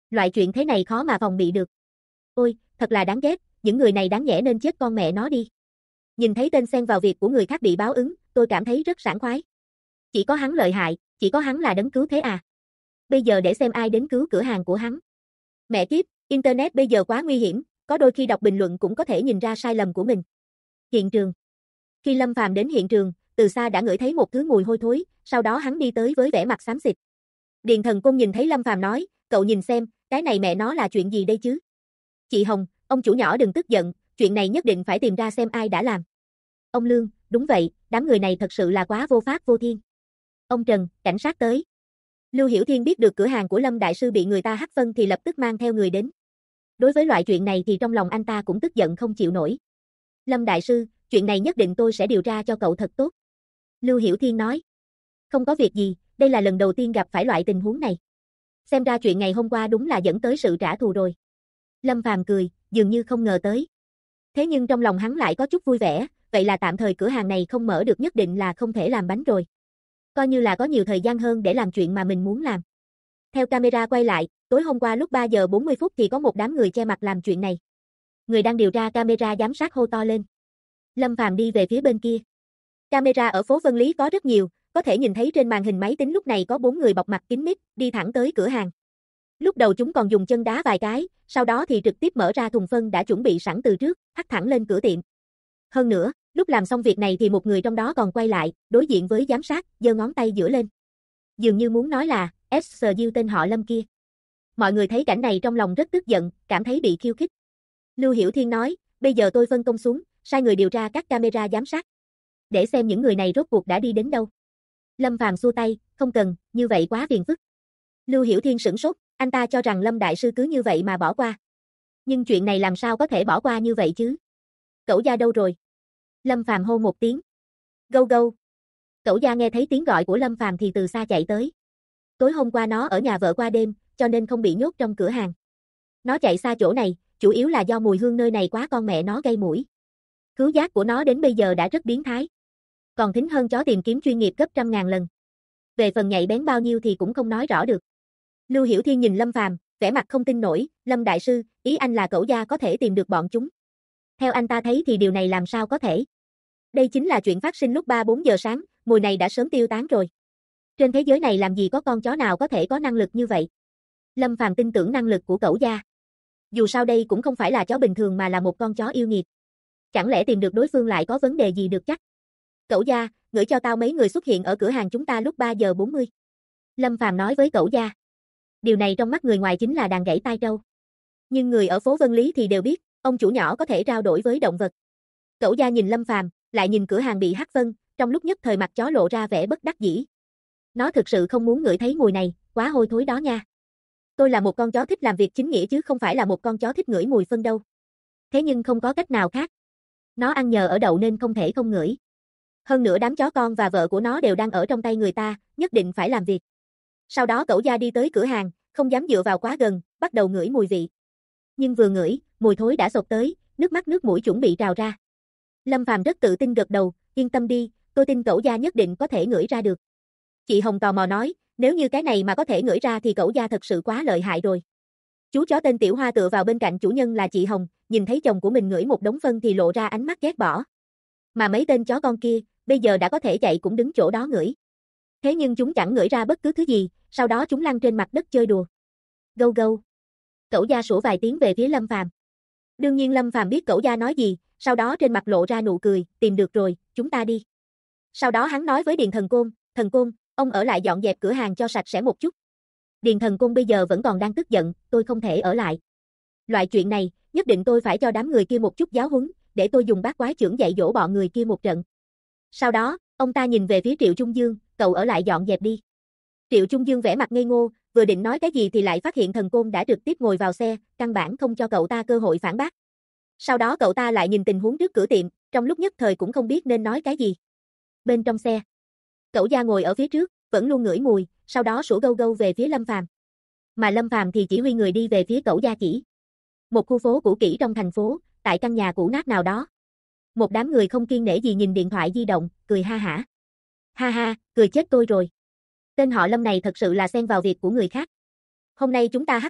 Loại chuyện thế này khó mà phòng bị được. Ôi, thật là đáng ghét, những người này đáng nhẽ nên chết con mẹ nó đi. Nhìn thấy tên xen vào việc của người khác bị báo ứng, tôi cảm thấy rất sảng khoái. Chỉ có hắn lợi hại, chỉ có hắn là đấng cứu thế à. Bây giờ để xem ai đến cứu cửa hàng của hắn. Mẹ kiếp, Internet bây giờ quá nguy hiểm, có đôi khi đọc bình luận cũng có thể nhìn ra sai lầm của mình. Hiện trường. Khi Lâm Phàm đến hiện trường, từ xa đã ngửi thấy một thứ mùi hôi thối, sau đó hắn đi tới với vẻ mặt xám xịt. Điền Thần Côn nhìn thấy Lâm Phàm nói, cậu nhìn xem, cái này mẹ nó là chuyện gì đây chứ? Chị Hồng, ông chủ nhỏ đừng tức giận, chuyện này nhất định phải tìm ra xem ai đã làm. Ông Lương, đúng vậy, đám người này thật sự là quá vô pháp vô thiên. Ông Trần, cảnh sát tới. Lưu Hiểu Thiên biết được cửa hàng của Lâm Đại Sư bị người ta hách phân thì lập tức mang theo người đến. Đối với loại chuyện này thì trong lòng anh ta cũng tức giận không chịu nổi. Lâm Đại Sư, chuyện này nhất định tôi sẽ điều tra cho cậu thật tốt. Lưu Hiểu Thiên nói. Không có việc gì, đây là lần đầu tiên gặp phải loại tình huống này. Xem ra chuyện ngày hôm qua đúng là dẫn tới sự trả thù rồi. Lâm Phàm cười, dường như không ngờ tới. Thế nhưng trong lòng hắn lại có chút vui vẻ, vậy là tạm thời cửa hàng này không mở được nhất định là không thể làm bánh rồi. Coi như là có nhiều thời gian hơn để làm chuyện mà mình muốn làm. Theo camera quay lại, tối hôm qua lúc 3 giờ 40 phút thì có một đám người che mặt làm chuyện này. Người đang điều tra camera giám sát hô to lên. Lâm Phàm đi về phía bên kia. Camera ở phố Vân Lý có rất nhiều, có thể nhìn thấy trên màn hình máy tính lúc này có 4 người bọc mặt kín mít, đi thẳng tới cửa hàng. Lúc đầu chúng còn dùng chân đá vài cái, sau đó thì trực tiếp mở ra thùng phân đã chuẩn bị sẵn từ trước, hất thẳng lên cửa tiệm. Hơn nữa, lúc làm xong việc này thì một người trong đó còn quay lại, đối diện với giám sát, giơ ngón tay giữa lên. Dường như muốn nói là, SSU tên họ Lâm kia. Mọi người thấy cảnh này trong lòng rất tức giận, cảm thấy bị khiêu khích. Lưu Hiểu Thiên nói, bây giờ tôi phân công xuống, sai người điều tra các camera giám sát. Để xem những người này rốt cuộc đã đi đến đâu. Lâm Phàm xua tay, không cần, như vậy quá phiền phức. Lưu Hiểu Thiên sửng sốt, anh ta cho rằng Lâm Đại Sư cứ như vậy mà bỏ qua. Nhưng chuyện này làm sao có thể bỏ qua như vậy chứ? Cẩu Gia đâu rồi? Lâm Phàm hô một tiếng. Gâu gâu. Cẩu Gia nghe thấy tiếng gọi của Lâm Phàm thì từ xa chạy tới. Tối hôm qua nó ở nhà vợ qua đêm, cho nên không bị nhốt trong cửa hàng. Nó chạy xa chỗ này, chủ yếu là do mùi hương nơi này quá con mẹ nó gây mũi. Khứu giác của nó đến bây giờ đã rất biến thái. Còn thính hơn chó tìm kiếm chuyên nghiệp gấp 100.000 lần. Về phần nhạy bén bao nhiêu thì cũng không nói rõ được. Lưu Hiểu Thiên nhìn Lâm Phàm, vẻ mặt không tin nổi, Lâm Đại Sư, ý anh là Cẩu Gia có thể tìm được bọn chúng. Theo anh ta thấy thì điều này làm sao có thể. Đây chính là chuyện phát sinh lúc 3-4 giờ sáng, mùi này đã sớm tiêu tán rồi. Trên thế giới này làm gì có con chó nào có thể có năng lực như vậy. Lâm Phàm tin tưởng năng lực của Cẩu Gia. Dù sao đây cũng không phải là chó bình thường mà là một con chó yêu nghiệt. Chẳng lẽ tìm được đối phương lại có vấn đề gì được chắc. Cẩu Gia, gửi cho tao mấy người xuất hiện ở cửa hàng chúng ta lúc 3 giờ 40. Lâm Phàm nói với Cẩu Gia. Điều này trong mắt người ngoài chính là đàn gãy tai trâu. Nhưng người ở phố Vân Lý thì đều biết, ông chủ nhỏ có thể trao đổi với động vật. Cẩu Gia nhìn Lâm Phàm, lại nhìn cửa hàng bị hắc phân, trong lúc nhất thời mặt chó lộ ra vẻ bất đắc dĩ. Nó thực sự không muốn ngửi thấy mùi này, quá hôi thối đó nha. Tôi là một con chó thích làm việc chính nghĩa chứ không phải là một con chó thích ngửi mùi phân đâu. Thế nhưng không có cách nào khác. Nó ăn nhờ ở đậu nên không thể không ngửi. Hơn nữa đám chó con và vợ của nó đều đang ở trong tay người ta, nhất định phải làm việc. Sau đó Cẩu Gia đi tới cửa hàng, không dám dựa vào quá gần, bắt đầu ngửi mùi vị. Nhưng vừa ngửi, mùi thối đã xộc tới, nước mắt nước mũi chuẩn bị trào ra. Lâm Phàm rất tự tin gật đầu, yên tâm đi, tôi tin Cẩu Gia nhất định có thể ngửi ra được. Chị Hồng tò mò nói, nếu như cái này mà có thể ngửi ra thì Cẩu Gia thật sự quá lợi hại rồi. Chú chó tên Tiểu Hoa tựa vào bên cạnh chủ nhân là chị Hồng, nhìn thấy chồng của mình ngửi một đống phân thì lộ ra ánh mắt ghét bỏ. Mà mấy tên chó con kia, bây giờ đã có thể chạy cũng đứng chỗ đó ngửi. Thế nhưng chúng chẳng ngửi ra bất cứ thứ gì, sau đó chúng lăn trên mặt đất chơi đùa. Gâu gâu. Cẩu Gia sủa vài tiếng về phía Lâm Phàm. Đương nhiên Lâm Phàm biết Cẩu Gia nói gì, sau đó trên mặt lộ ra nụ cười, tìm được rồi, chúng ta đi. Sau đó hắn nói với Điền Thần Côn, ông ở lại dọn dẹp cửa hàng cho sạch sẽ một chút. Điền Thần Côn bây giờ vẫn còn đang tức giận, tôi không thể ở lại. Loại chuyện này, nhất định tôi phải cho đám người kia một chút giáo huấn, để tôi dùng bát quái chưởng dạy dỗ bọn người kia một trận. Sau đó, ông ta nhìn về phía Triệu Trung Dương, cậu ở lại dọn dẹp đi. Triệu Trung Dương vẻ mặt ngây ngô, vừa định nói cái gì thì lại phát hiện Thần Côn đã trực tiếp ngồi vào xe, căn bản không cho cậu ta cơ hội phản bác. Sau đó cậu ta lại nhìn tình huống trước cửa tiệm, trong lúc nhất thời cũng không biết nên nói cái gì. Bên trong xe, Cẩu Gia ngồi ở phía trước, vẫn luôn ngửi mùi, sau đó sủa gâu gâu về phía Lâm Phàm. Mà Lâm Phàm thì chỉ huy người đi về phía Cẩu Gia chỉ. Một khu phố cũ kỹ trong thành phố, tại căn nhà cũ nát nào đó. Một đám người không kiêng nể gì nhìn điện thoại di động, cười ha hả. Ha ha, cười chết tôi rồi. Tên họ Lâm này thật sự là xen vào việc của người khác. Hôm nay chúng ta hắc phân,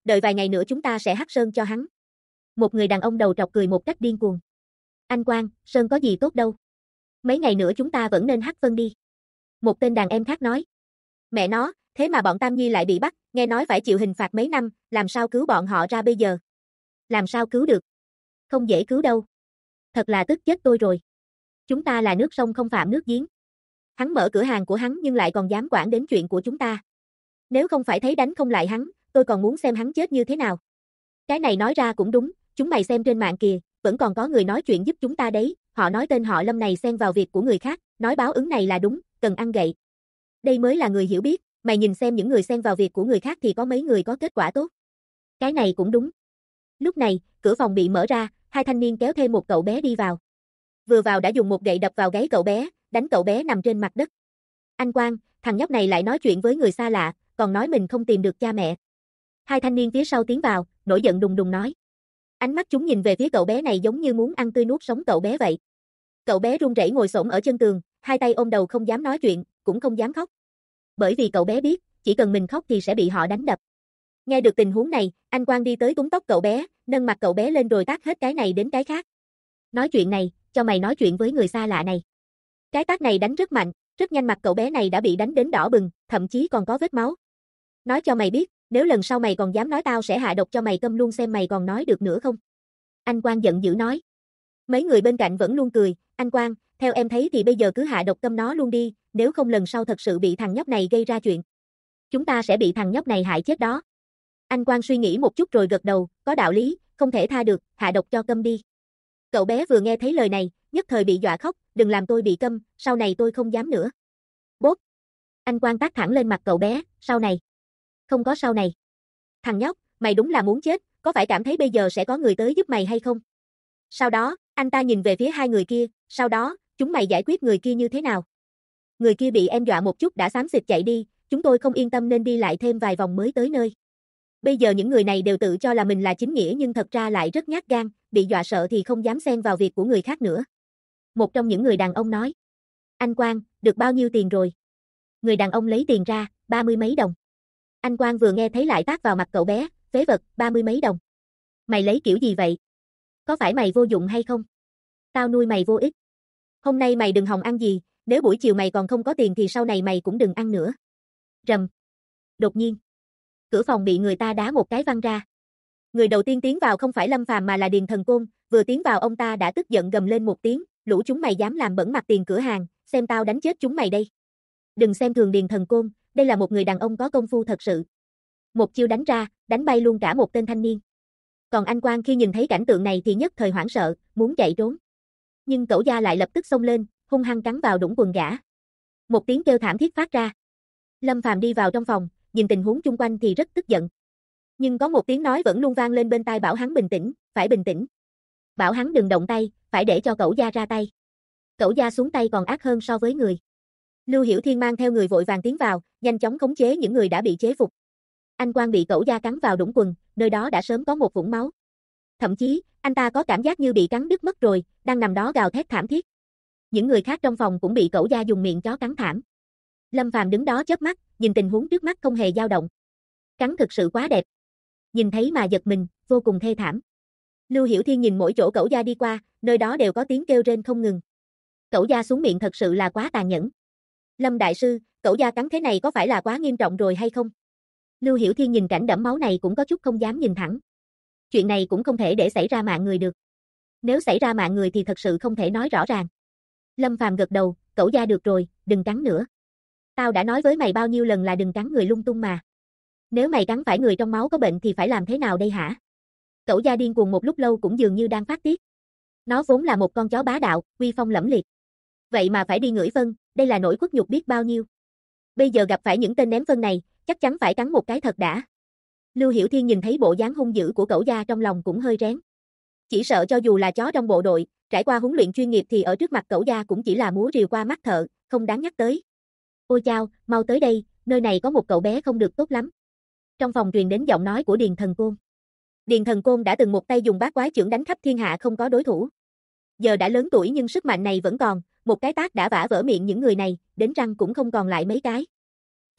đợi vài ngày nữa chúng ta sẽ hắc sơn cho hắn. Một người đàn ông đầu trọc cười một cách điên cuồng. Anh Quang, sơn có gì tốt đâu. Mấy ngày nữa chúng ta vẫn nên hắc vân đi. Một tên đàn em khác nói. Mẹ nó, thế mà bọn Tam Nhi lại bị bắt, nghe nói phải chịu hình phạt mấy năm, làm sao cứu bọn họ ra bây giờ? Làm sao cứu được? Không dễ cứu đâu. Thật là tức chết tôi rồi. Chúng ta là nước sông không phạm nước giếng. Hắn mở cửa hàng của hắn nhưng lại còn dám quản đến chuyện của chúng ta. Nếu không phải thấy đánh không lại hắn, tôi còn muốn xem hắn chết như thế nào. Cái này nói ra cũng đúng, chúng mày xem trên mạng kìa, vẫn còn có người nói chuyện giúp chúng ta đấy, họ nói tên họ Lâm này xen vào việc của người khác, nói báo ứng này là đúng, cần ăn gậy. Đây mới là người hiểu biết, mày nhìn xem những người xen vào việc của người khác thì có mấy người có kết quả tốt. Cái này cũng đúng. Lúc này, cửa phòng bị mở ra, hai thanh niên kéo thêm một cậu bé đi vào. Vừa vào đã dùng một gậy đập vào gáy cậu bé, đánh cậu bé nằm trên mặt đất. Anh Quang, thằng nhóc này lại nói chuyện với người xa lạ, còn nói mình không tìm được cha mẹ. Hai thanh niên phía sau tiến vào, nổi giận đùng đùng nói. Ánh mắt chúng nhìn về phía cậu bé này giống như muốn ăn tươi nuốt sống cậu bé vậy. Cậu bé run rẩy ngồi xổm ở chân tường, hai tay ôm đầu không dám nói chuyện, cũng không dám khóc. Bởi vì cậu bé biết, chỉ cần mình khóc thì sẽ bị họ đánh đập. Nghe được tình huống này, anh Quang đi tới túm tóc cậu bé, nâng mặt cậu bé lên rồi tát hết cái này đến cái khác. Nói chuyện này, cho mày nói chuyện với người xa lạ này. Cái tát này đánh rất mạnh, rất nhanh mặt cậu bé này đã bị đánh đến đỏ bừng, thậm chí còn có vết máu. Nói cho mày biết, nếu lần sau mày còn dám nói tao sẽ hạ độc cho mày câm luôn xem mày còn nói được nữa không. Anh Quang giận dữ nói. Mấy người bên cạnh vẫn luôn cười, anh Quang, theo em thấy thì bây giờ cứ hạ độc câm nó luôn đi, nếu không lần sau thật sự bị thằng nhóc này gây ra chuyện. Chúng ta sẽ bị thằng nhóc này hại chết đó. Anh Quang suy nghĩ một chút rồi gật đầu, có đạo lý, không thể tha được, hạ độc cho câm đi. Cậu bé vừa nghe thấy lời này, nhất thời bị dọa khóc, đừng làm tôi bị câm, sau này tôi không dám nữa. Bốp. Anh Quang tát thẳng lên mặt cậu bé, sau này. Không có sau này. Thằng nhóc, mày đúng là muốn chết, có phải cảm thấy bây giờ sẽ có người tới giúp mày hay không? Sau đó, anh ta nhìn về phía hai người kia, sau đó, chúng mày giải quyết người kia như thế nào? Người kia bị em dọa một chút đã xám xịt chạy đi, chúng tôi không yên tâm nên đi lại thêm vài vòng mới tới nơi. Bây giờ những người này đều tự cho là mình là chính nghĩa nhưng thật ra lại rất nhát gan, bị dọa sợ thì không dám xen vào việc của người khác nữa. Một trong những người đàn ông nói. Anh Quang, được bao nhiêu tiền rồi? Người đàn ông lấy tiền ra, 30 mấy đồng. Anh Quang vừa nghe thấy lại tát vào mặt cậu bé, phế vật, 30 mấy đồng. Mày lấy kiểu gì vậy? Có phải mày vô dụng hay không? Tao nuôi mày vô ích. Hôm nay mày đừng hòng ăn gì, nếu buổi chiều mày còn không có tiền thì sau này mày cũng đừng ăn nữa. Rầm. Đột nhiên, cửa phòng bị người ta đá một cái văng ra. Người đầu tiên tiến vào không phải Lâm Phàm mà là Điền Thần Côn, vừa tiến vào ông ta đã tức giận gầm lên một tiếng, lũ chúng mày dám làm bẩn mặt tiền cửa hàng, xem tao đánh chết chúng mày đây. Đừng xem thường Điền Thần Côn, đây là một người đàn ông có công phu thật sự. Một chiêu đánh ra, đánh bay luôn cả một tên thanh niên. Còn anh Quang khi nhìn thấy cảnh tượng này thì nhất thời hoảng sợ, muốn chạy trốn. Nhưng cẩu gia lại lập tức xông lên, hung hăng cắn vào đũng quần gã. Một tiếng kêu thảm thiết phát ra. Lâm Phàm đi vào trong phòng, nhìn tình huống chung quanh thì rất tức giận. Nhưng có một tiếng nói vẫn luôn vang lên bên tai bảo hắn bình tĩnh, phải bình tĩnh. Bảo hắn đừng động tay, phải để cho cẩu gia ra tay. Cẩu gia xuống tay còn ác hơn so với người. Lưu Hiểu Thiên mang theo người vội vàng tiến vào, nhanh chóng khống chế những người đã bị chế phục. Anh Quang bị cẩu gia cắn vào đũng quần, nơi đó đã sớm có một vũng máu. Thậm chí, anh ta có cảm giác như bị cắn đứt mất rồi, đang nằm đó gào thét thảm thiết. Những người khác trong phòng cũng bị cẩu gia dùng miệng chó cắn thảm. Lâm Phàm đứng đó chớp mắt, nhìn tình huống trước mắt không hề dao động. Cắn thực sự quá đẹp. Nhìn thấy mà giật mình, vô cùng thê thảm. Lưu Hiểu Thiên nhìn mỗi chỗ cẩu gia đi qua, nơi đó đều có tiếng kêu rên không ngừng. Cẩu gia xuống miệng thật sự là quá tàn nhẫn. Lâm đại sư, cẩu gia cắn thế này có phải là quá nghiêm trọng rồi hay không? Lưu Hiểu Thiên nhìn cảnh đẫm máu này cũng có chút không dám nhìn thẳng. Chuyện này cũng không thể để xảy ra mạng người được. Nếu xảy ra mạng người thì thật sự không thể nói rõ ràng. Lâm Phàm gật đầu, cẩu gia được rồi, đừng cắn nữa. Tao đã nói với mày bao nhiêu lần là đừng cắn người lung tung mà. Nếu mày cắn phải người trong máu có bệnh thì phải làm thế nào đây hả? Cẩu gia điên cuồng một lúc lâu cũng dường như đang phát tiết. Nó vốn là một con chó bá đạo, uy phong lẫm liệt. Vậy mà phải đi ngửi phân, đây là nỗi khuất nhục biết bao nhiêu. Bây giờ gặp phải những tên ném phân này, chắc chắn phải cắn một cái thật đã. Lưu Hiểu Thiên nhìn thấy bộ dáng hung dữ của cẩu gia trong lòng cũng hơi rén. Chỉ sợ cho dù là chó trong bộ đội, trải qua huấn luyện chuyên nghiệp thì ở trước mặt cẩu gia cũng chỉ là múa rìu qua mắt thợ, không đáng nhắc tới. Ôi chao, mau tới đây, nơi này có một cậu bé không được tốt lắm. Trong phòng truyền đến giọng nói của Điền Thần Côn. Điền Thần Côn đã từng một tay dùng bát quái chưởng đánh khắp thiên hạ không có đối thủ. Giờ đã lớn tuổi nhưng sức mạnh này vẫn còn, một cái tát đã vả vỡ miệng những người này, đến răng cũng không còn lại mấy cái.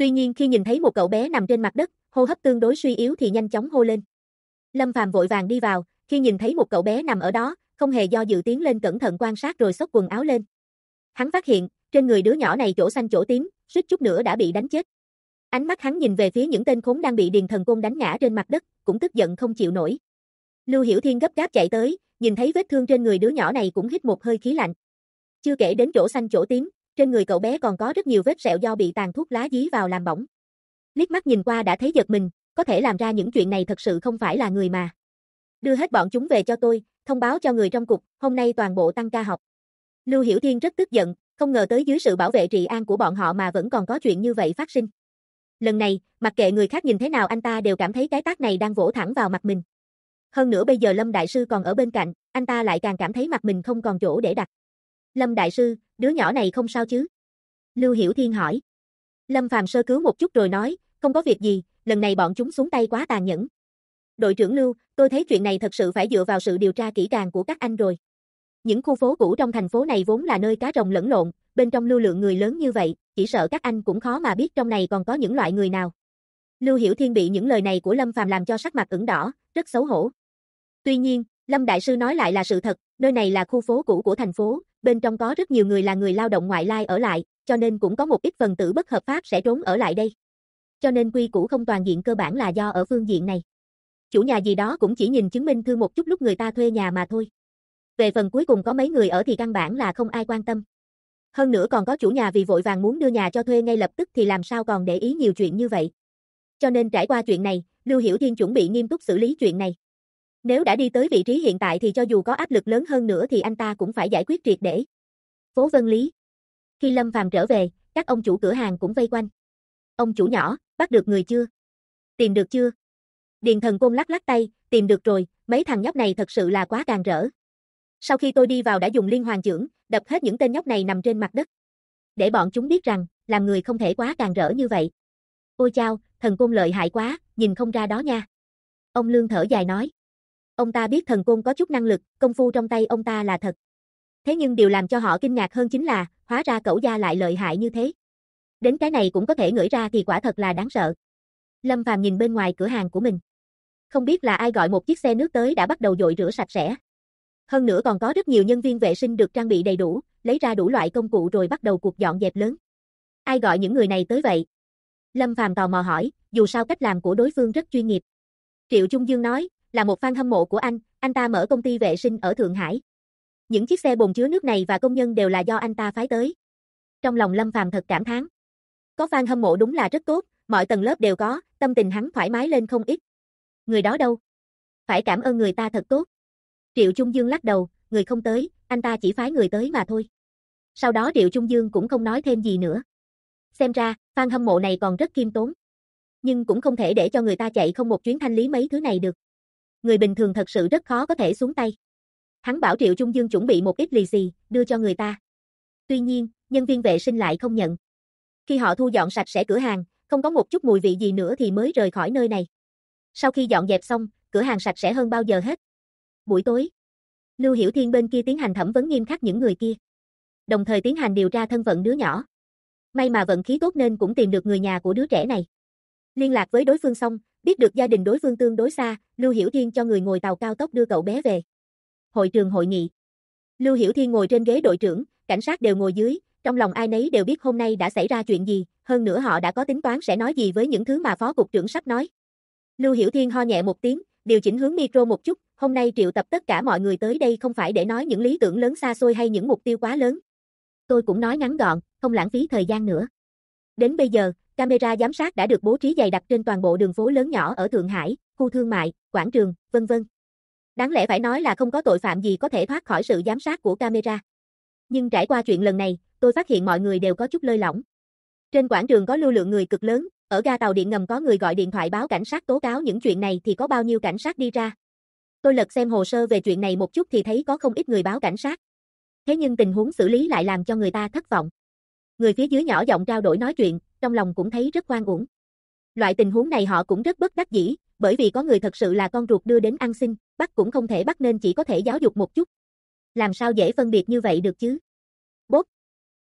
Tuy nhiên khi nhìn thấy một cậu bé nằm trên mặt đất, hô hấp tương đối suy yếu thì nhanh chóng hô lên. Lâm Phàm vội vàng đi vào, khi nhìn thấy một cậu bé nằm ở đó, không hề do dự tiến lên cẩn thận quan sát rồi xốc quần áo lên. Hắn phát hiện, trên người đứa nhỏ này chỗ xanh chỗ tím, suýt chút nữa đã bị đánh chết. Ánh mắt hắn nhìn về phía những tên khốn đang bị Điền Thần Côn đánh ngã trên mặt đất, cũng tức giận không chịu nổi. Lưu Hiểu Thiên gấp gáp chạy tới, nhìn thấy vết thương trên người đứa nhỏ này cũng hít một hơi khí lạnh. Chưa kể đến chỗ xanh chỗ tím, trên người cậu bé còn có rất nhiều vết sẹo do bị tàn thuốc lá dí vào làm bỏng. Liếc mắt nhìn qua đã thấy giật mình, có thể làm ra những chuyện này thật sự không phải là người mà. Đưa hết bọn chúng về cho tôi, thông báo cho người trong cục, hôm nay toàn bộ tăng ca học. Lưu Hiểu Thiên rất tức giận, không ngờ tới dưới sự bảo vệ trị an của bọn họ mà vẫn còn có chuyện như vậy phát sinh. Lần này, mặc kệ người khác nhìn thế nào anh ta đều cảm thấy cái tát này đang vỗ thẳng vào mặt mình. Hơn nữa bây giờ Lâm Đại Sư còn ở bên cạnh, anh ta lại càng cảm thấy mặt mình không còn chỗ để đặt. Lâm Đại Sư, đứa nhỏ này không sao chứ? Lưu Hiểu Thiên hỏi. Lâm Phàm sơ cứu một chút rồi nói, không có việc gì, lần này bọn chúng xuống tay quá tàn nhẫn. Đội trưởng Lưu, tôi thấy chuyện này thật sự phải dựa vào sự điều tra kỹ càng của các anh rồi. Những khu phố cũ trong thành phố này vốn là nơi cá rồng lẫn lộn, bên trong lưu lượng người lớn như vậy, chỉ sợ các anh cũng khó mà biết trong này còn có những loại người nào. Lưu Hiểu Thiên bị những lời này của Lâm Phàm làm cho sắc mặt ửng đỏ, rất xấu hổ. Tuy nhiên, Lâm Đại Sư nói lại là sự thật, nơi này là khu phố cũ của thành phố, bên trong có rất nhiều người là người lao động ngoại lai ở lại, cho nên cũng có một ít phần tử bất hợp pháp sẽ trốn ở lại đây. Cho nên quy củ không toàn diện cơ bản là do ở phương diện này. Chủ nhà gì đó cũng chỉ nhìn chứng minh thư một chút lúc người ta thuê nhà mà thôi. Về phần cuối cùng có mấy người ở thì căn bản là không ai quan tâm. Hơn nữa còn có chủ nhà vì vội vàng muốn đưa nhà cho thuê ngay lập tức thì làm sao còn để ý nhiều chuyện như vậy. Cho nên trải qua chuyện này, Lưu Hiểu Thiên chuẩn bị nghiêm túc xử lý chuyện này. Nếu đã đi tới vị trí hiện tại thì cho dù có áp lực lớn hơn nữa thì anh ta cũng phải giải quyết triệt để. Phố Vân Lý. Khi Lâm Phàm trở về, các ông chủ cửa hàng cũng vây quanh. Ông chủ nhỏ, bắt được người chưa? Tìm được chưa? Điền Thần Côn lắc lắc tay, tìm được rồi, mấy thằng nhóc này thật sự là quá càn rỡ. Sau khi tôi đi vào đã dùng liên hoàn chưởng, đập hết những tên nhóc này nằm trên mặt đất. Để bọn chúng biết rằng, làm người không thể quá càn rỡ như vậy. Ôi chao, Thần Côn lợi hại quá, nhìn không ra đó nha. Ông Lương thở dài nói. Ông ta biết Thần Côn có chút năng lực, công phu trong tay ông ta là thật. Thế nhưng điều làm cho họ kinh ngạc hơn chính là, hóa ra cẩu gia lại lợi hại như thế. Đến cái này cũng có thể ngửi ra thì quả thật là đáng sợ. Lâm Phàm nhìn bên ngoài cửa hàng của mình. Không biết là ai gọi một chiếc xe nước tới đã bắt đầu dội rửa sạch sẽ. Hơn nữa còn có rất nhiều nhân viên vệ sinh được trang bị đầy đủ, lấy ra đủ loại công cụ rồi bắt đầu cuộc dọn dẹp lớn. Ai gọi những người này tới vậy? Lâm Phàm tò mò hỏi, dù sao cách làm của đối phương rất chuyên nghiệp. Triệu Trung Dương nói, là một fan hâm mộ của anh ta mở công ty vệ sinh ở Thượng Hải. Những chiếc xe bồn chứa nước này và công nhân đều là do anh ta phái tới. Trong lòng Lâm Phàm thật cảm thán. Có fan hâm mộ đúng là rất tốt, mọi tầng lớp đều có, tâm tình hắn thoải mái lên không ít. Người đó đâu? Phải cảm ơn người ta thật tốt. Triệu Trung Dương lắc đầu, người không tới, anh ta chỉ phái người tới mà thôi. Sau đó Triệu Trung Dương cũng không nói thêm gì nữa. Xem ra, fan hâm mộ này còn rất khiêm tốn. Nhưng cũng không thể để cho người ta chạy không một chuyến thanh lý mấy thứ này được. Người bình thường thật sự rất khó có thể xuống tay. Hắn bảo Triệu Trung Dương chuẩn bị một ít lì xì, đưa cho người ta. Tuy nhiên, nhân viên vệ sinh lại không nhận. Khi họ thu dọn sạch sẽ cửa hàng, không có một chút mùi vị gì nữa thì mới rời khỏi nơi này. Sau khi dọn dẹp xong, cửa hàng sạch sẽ hơn bao giờ hết. Buổi tối, Lưu Hiểu Thiên bên kia tiến hành thẩm vấn nghiêm khắc những người kia. Đồng thời tiến hành điều tra thân phận đứa nhỏ. May mà vận khí tốt nên cũng tìm được người nhà của đứa trẻ này. Liên lạc với đối phương xong, biết được gia đình đối phương tương đối xa, Lưu Hiểu Thiên cho người ngồi tàu cao tốc đưa cậu bé về. Hội trường hội nghị. Lưu Hiểu Thiên ngồi trên ghế đội trưởng, cảnh sát đều ngồi dưới, trong lòng ai nấy đều biết hôm nay đã xảy ra chuyện gì, hơn nữa họ đã có tính toán sẽ nói gì với những thứ mà phó cục trưởng sắp nói. Lưu Hiểu Thiên ho nhẹ một tiếng, điều chỉnh hướng micro một chút, hôm nay triệu tập tất cả mọi người tới đây không phải để nói những lý tưởng lớn xa xôi hay những mục tiêu quá lớn. Tôi cũng nói ngắn gọn, không lãng phí thời gian nữa. Đến bây giờ, camera giám sát đã được bố trí dày đặc trên toàn bộ đường phố lớn nhỏ ở Thượng Hải, khu thương mại, quảng trường, vân vân. Đáng lẽ phải nói là không có tội phạm gì có thể thoát khỏi sự giám sát của camera. Nhưng trải qua chuyện lần này, tôi phát hiện mọi người đều có chút lơi lỏng. Trên quảng trường có lưu lượng người cực lớn, ở ga tàu điện ngầm có người gọi điện thoại báo cảnh sát tố cáo những chuyện này thì có bao nhiêu cảnh sát đi ra. Tôi lật xem hồ sơ về chuyện này một chút thì thấy có không ít người báo cảnh sát. Thế nhưng tình huống xử lý lại làm cho người ta thất vọng. Người phía dưới nhỏ giọng trao đổi nói chuyện, trong lòng cũng thấy rất oan uổng. Loại tình huống này họ cũng rất bất đắc dĩ, bởi vì có người thật sự là con ruột đưa đến ăn xin, bắt cũng không thể bắt nên chỉ có thể giáo dục một chút. Làm sao dễ phân biệt như vậy được chứ? Bốp.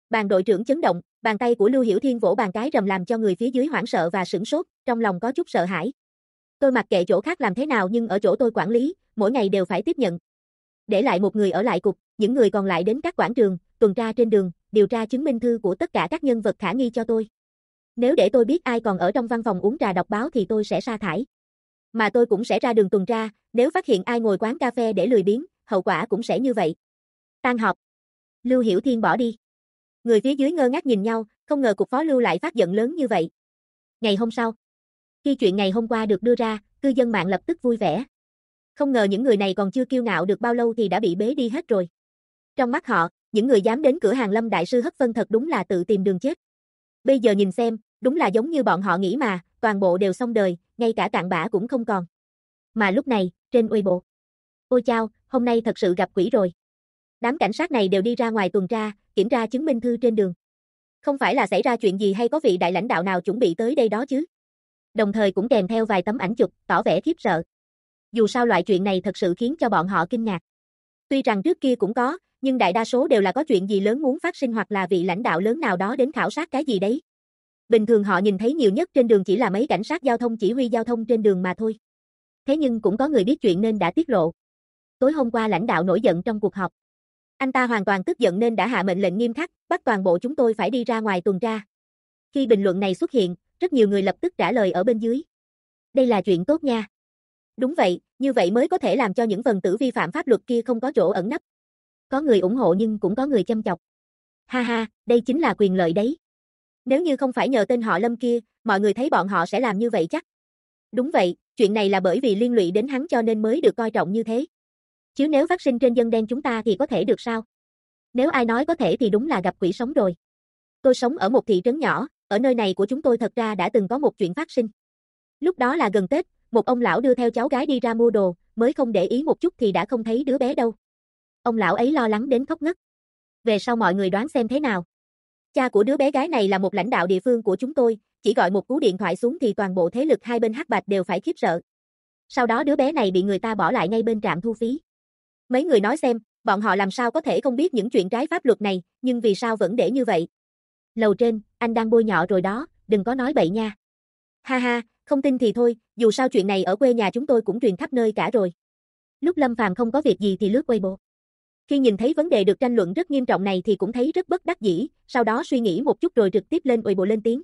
Bàn đội trưởng chấn động, bàn tay của Lưu Hiểu Thiên vỗ bàn cái rầm làm cho người phía dưới hoảng sợ và sửng sốt, trong lòng có chút sợ hãi. Tôi mặc kệ chỗ khác làm thế nào nhưng ở chỗ tôi quản lý, mỗi ngày đều phải tiếp nhận. Để lại một người ở lại cục, những người còn lại đến các quảng trường, tuần tra trên đường, điều tra chứng minh thư của tất cả các nhân vật khả nghi cho tôi. Nếu để tôi biết ai còn ở trong văn phòng uống trà đọc báo thì tôi sẽ sa thải. Mà tôi cũng sẽ ra đường tuần tra, nếu phát hiện ai ngồi quán cà phê để lười biếng, hậu quả cũng sẽ như vậy. Tan họp. Lưu Hiểu Thiên bỏ đi. Người phía dưới ngơ ngác nhìn nhau, không ngờ cục phó Lưu lại phát giận lớn như vậy. Ngày hôm sau, khi chuyện ngày hôm qua được đưa ra, cư dân mạng lập tức vui vẻ. Không ngờ những người này còn chưa kiêu ngạo được bao lâu thì đã bị bế đi hết rồi. Trong mắt họ, những người dám đến cửa hàng Lâm Đại Sư hất phân thật đúng là tự tìm đường chết. Bây giờ nhìn xem, đúng là giống như bọn họ nghĩ mà, toàn bộ đều xong đời, ngay cả cặn bã cũng không còn. Mà lúc này, trên Weibo. Ôi chao, hôm nay thật sự gặp quỷ rồi. Đám cảnh sát này đều đi ra ngoài tuần tra, kiểm tra chứng minh thư trên đường. Không phải là xảy ra chuyện gì hay có vị đại lãnh đạo nào chuẩn bị tới đây đó chứ. Đồng thời cũng kèm theo vài tấm ảnh chụp, tỏ vẻ khiếp sợ. Dù sao loại chuyện này thật sự khiến cho bọn họ kinh ngạc. Tuy rằng trước kia cũng có, nhưng đại đa số đều là có chuyện gì lớn muốn phát sinh hoặc là vị lãnh đạo lớn nào đó đến khảo sát cái gì đấy. Bình thường họ nhìn thấy nhiều nhất trên đường chỉ là mấy cảnh sát giao thông chỉ huy giao thông trên đường mà thôi. Thế nhưng cũng có người biết chuyện nên đã tiết lộ. Tối hôm qua lãnh đạo nổi giận trong cuộc họp. Anh ta hoàn toàn tức giận nên đã hạ mệnh lệnh nghiêm khắc, bắt toàn bộ chúng tôi phải đi ra ngoài tuần tra. Khi bình luận này xuất hiện, rất nhiều người lập tức trả lời ở bên dưới. Đây là chuyện tốt nha. Đúng vậy, như vậy mới có thể làm cho những phần tử vi phạm pháp luật kia không có chỗ ẩn nấp. Có người ủng hộ nhưng cũng có người châm chọc. Ha ha, đây chính là quyền lợi đấy. Nếu như không phải nhờ tên họ Lâm kia, mọi người thấy bọn họ sẽ làm như vậy chắc. Đúng vậy, chuyện này là bởi vì liên lụy đến hắn cho nên mới được coi trọng như thế. Chứ nếu phát sinh trên dân đen chúng ta thì có thể được sao? Nếu ai nói có thể thì đúng là gặp quỷ sống rồi. Tôi sống ở một thị trấn nhỏ, ở nơi này của chúng tôi thật ra đã từng có một chuyện phát sinh. Lúc đó là gần Tết, một ông lão đưa theo cháu gái đi ra mua đồ, mới không để ý một chút thì đã không thấy đứa bé đâu. Ông lão ấy lo lắng đến khóc ngất. Về sau mọi người đoán xem thế nào. Cha của đứa bé gái này là một lãnh đạo địa phương của chúng tôi, chỉ gọi một cú điện thoại xuống thì toàn bộ thế lực hai bên Hắc Bạch đều phải khiếp sợ. Sau đó đứa bé này bị người ta bỏ lại ngay bên trạm thu phí. Mấy người nói xem, bọn họ làm sao có thể không biết những chuyện trái pháp luật này, nhưng vì sao vẫn để như vậy? Lầu trên, anh đang bôi nhọ rồi đó, đừng có nói bậy nha. Ha ha, không tin thì thôi, dù sao chuyện này ở quê nhà chúng tôi cũng truyền khắp nơi cả rồi. Lúc Lâm Phàm không có việc gì thì lướt Weibo. Khi nhìn thấy vấn đề được tranh luận rất nghiêm trọng này thì cũng thấy rất bất đắc dĩ, sau đó suy nghĩ một chút rồi trực tiếp lên Weibo lên tiếng.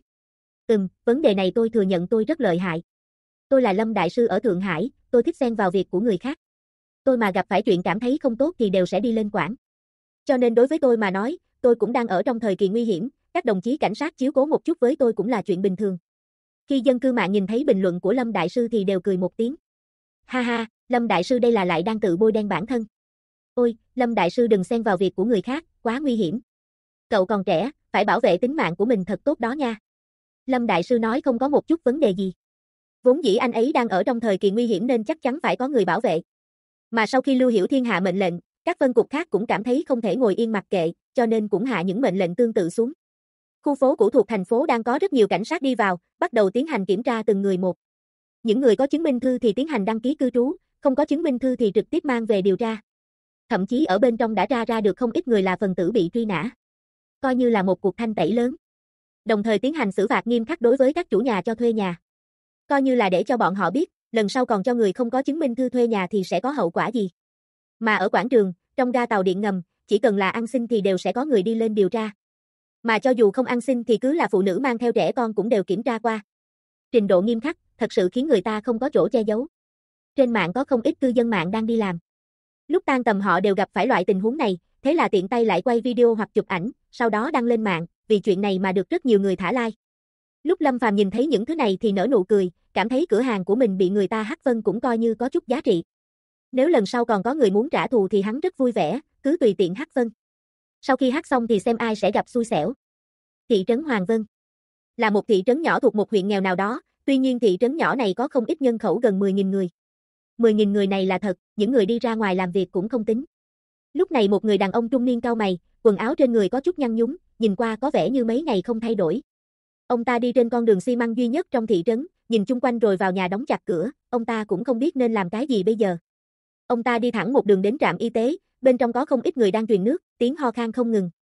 Vấn đề này tôi thừa nhận tôi rất lợi hại. Tôi là Lâm Đại Sư ở Thượng Hải, tôi thích xen vào việc của người khác. Tôi mà gặp phải chuyện cảm thấy không tốt thì đều sẽ đi lên quản. Cho nên đối với tôi mà nói, tôi cũng đang ở trong thời kỳ nguy hiểm, các đồng chí cảnh sát chiếu cố một chút với tôi cũng là chuyện bình thường. Khi dân cư mạng nhìn thấy bình luận của Lâm Đại Sư thì đều cười một tiếng. Ha ha, Lâm Đại Sư đây là lại đang tự bôi đen bản thân. Ôi, Lâm Đại Sư đừng xen vào việc của người khác, quá nguy hiểm. Cậu còn trẻ, phải bảo vệ tính mạng của mình thật tốt đó nha. Lâm Đại Sư nói không có một chút vấn đề gì. Vốn dĩ anh ấy đang ở trong thời kỳ nguy hiểm nên chắc chắn phải có người bảo vệ. Mà sau khi Lưu Hiểu Thiên hạ mệnh lệnh, các phân cục khác cũng cảm thấy không thể ngồi yên mặc kệ, cho nên cũng hạ những mệnh lệnh tương tự xuống. Khu phố cũ thuộc thành phố đang có rất nhiều cảnh sát đi vào, bắt đầu tiến hành kiểm tra từng người một. Những người có chứng minh thư thì tiến hành đăng ký cư trú, không có chứng minh thư thì trực tiếp mang về điều tra. Thậm chí ở bên trong đã ra được không ít người là phần tử bị truy nã. Coi như là một cuộc thanh tẩy lớn. Đồng thời tiến hành xử phạt nghiêm khắc đối với các chủ nhà cho thuê nhà. Coi như là để cho bọn họ biết, lần sau còn cho người không có chứng minh thư thuê nhà thì sẽ có hậu quả gì. Mà ở quảng trường, trong ga tàu điện ngầm, chỉ cần là ăn xin thì đều sẽ có người đi lên điều tra. Mà cho dù không ăn xin thì cứ là phụ nữ mang theo trẻ con cũng đều kiểm tra qua. Trình độ nghiêm khắc, thật sự khiến người ta không có chỗ che giấu. Trên mạng có không ít cư dân mạng đang đi làm. Lúc tan tầm họ đều gặp phải loại tình huống này, thế là tiện tay lại quay video hoặc chụp ảnh, sau đó đăng lên mạng, vì chuyện này mà được rất nhiều người thả like. Lúc Lâm Phàm nhìn thấy những thứ này thì nở nụ cười, cảm thấy cửa hàng của mình bị người ta hắc vân cũng coi như có chút giá trị. Nếu lần sau còn có người muốn trả thù thì hắn rất vui vẻ, cứ tùy tiện hắc vân. Sau khi hắc xong thì xem ai sẽ gặp xui xẻo. Thị trấn Hoàng Vân là một thị trấn nhỏ thuộc một huyện nghèo nào đó, tuy nhiên thị trấn nhỏ này có không ít nhân khẩu gần 10.000 người. 10.000 người này là thật, những người đi ra ngoài làm việc cũng không tính. Lúc này một người đàn ông trung niên cau mày, quần áo trên người có chút nhăn nhúm, nhìn qua có vẻ như mấy ngày không thay đổi. Ông ta đi trên con đường xi măng duy nhất trong thị trấn, nhìn chung quanh rồi vào nhà đóng chặt cửa, ông ta cũng không biết nên làm cái gì bây giờ. Ông ta đi thẳng một đường đến trạm y tế, bên trong có không ít người đang truyền nước, tiếng ho khan không ngừng.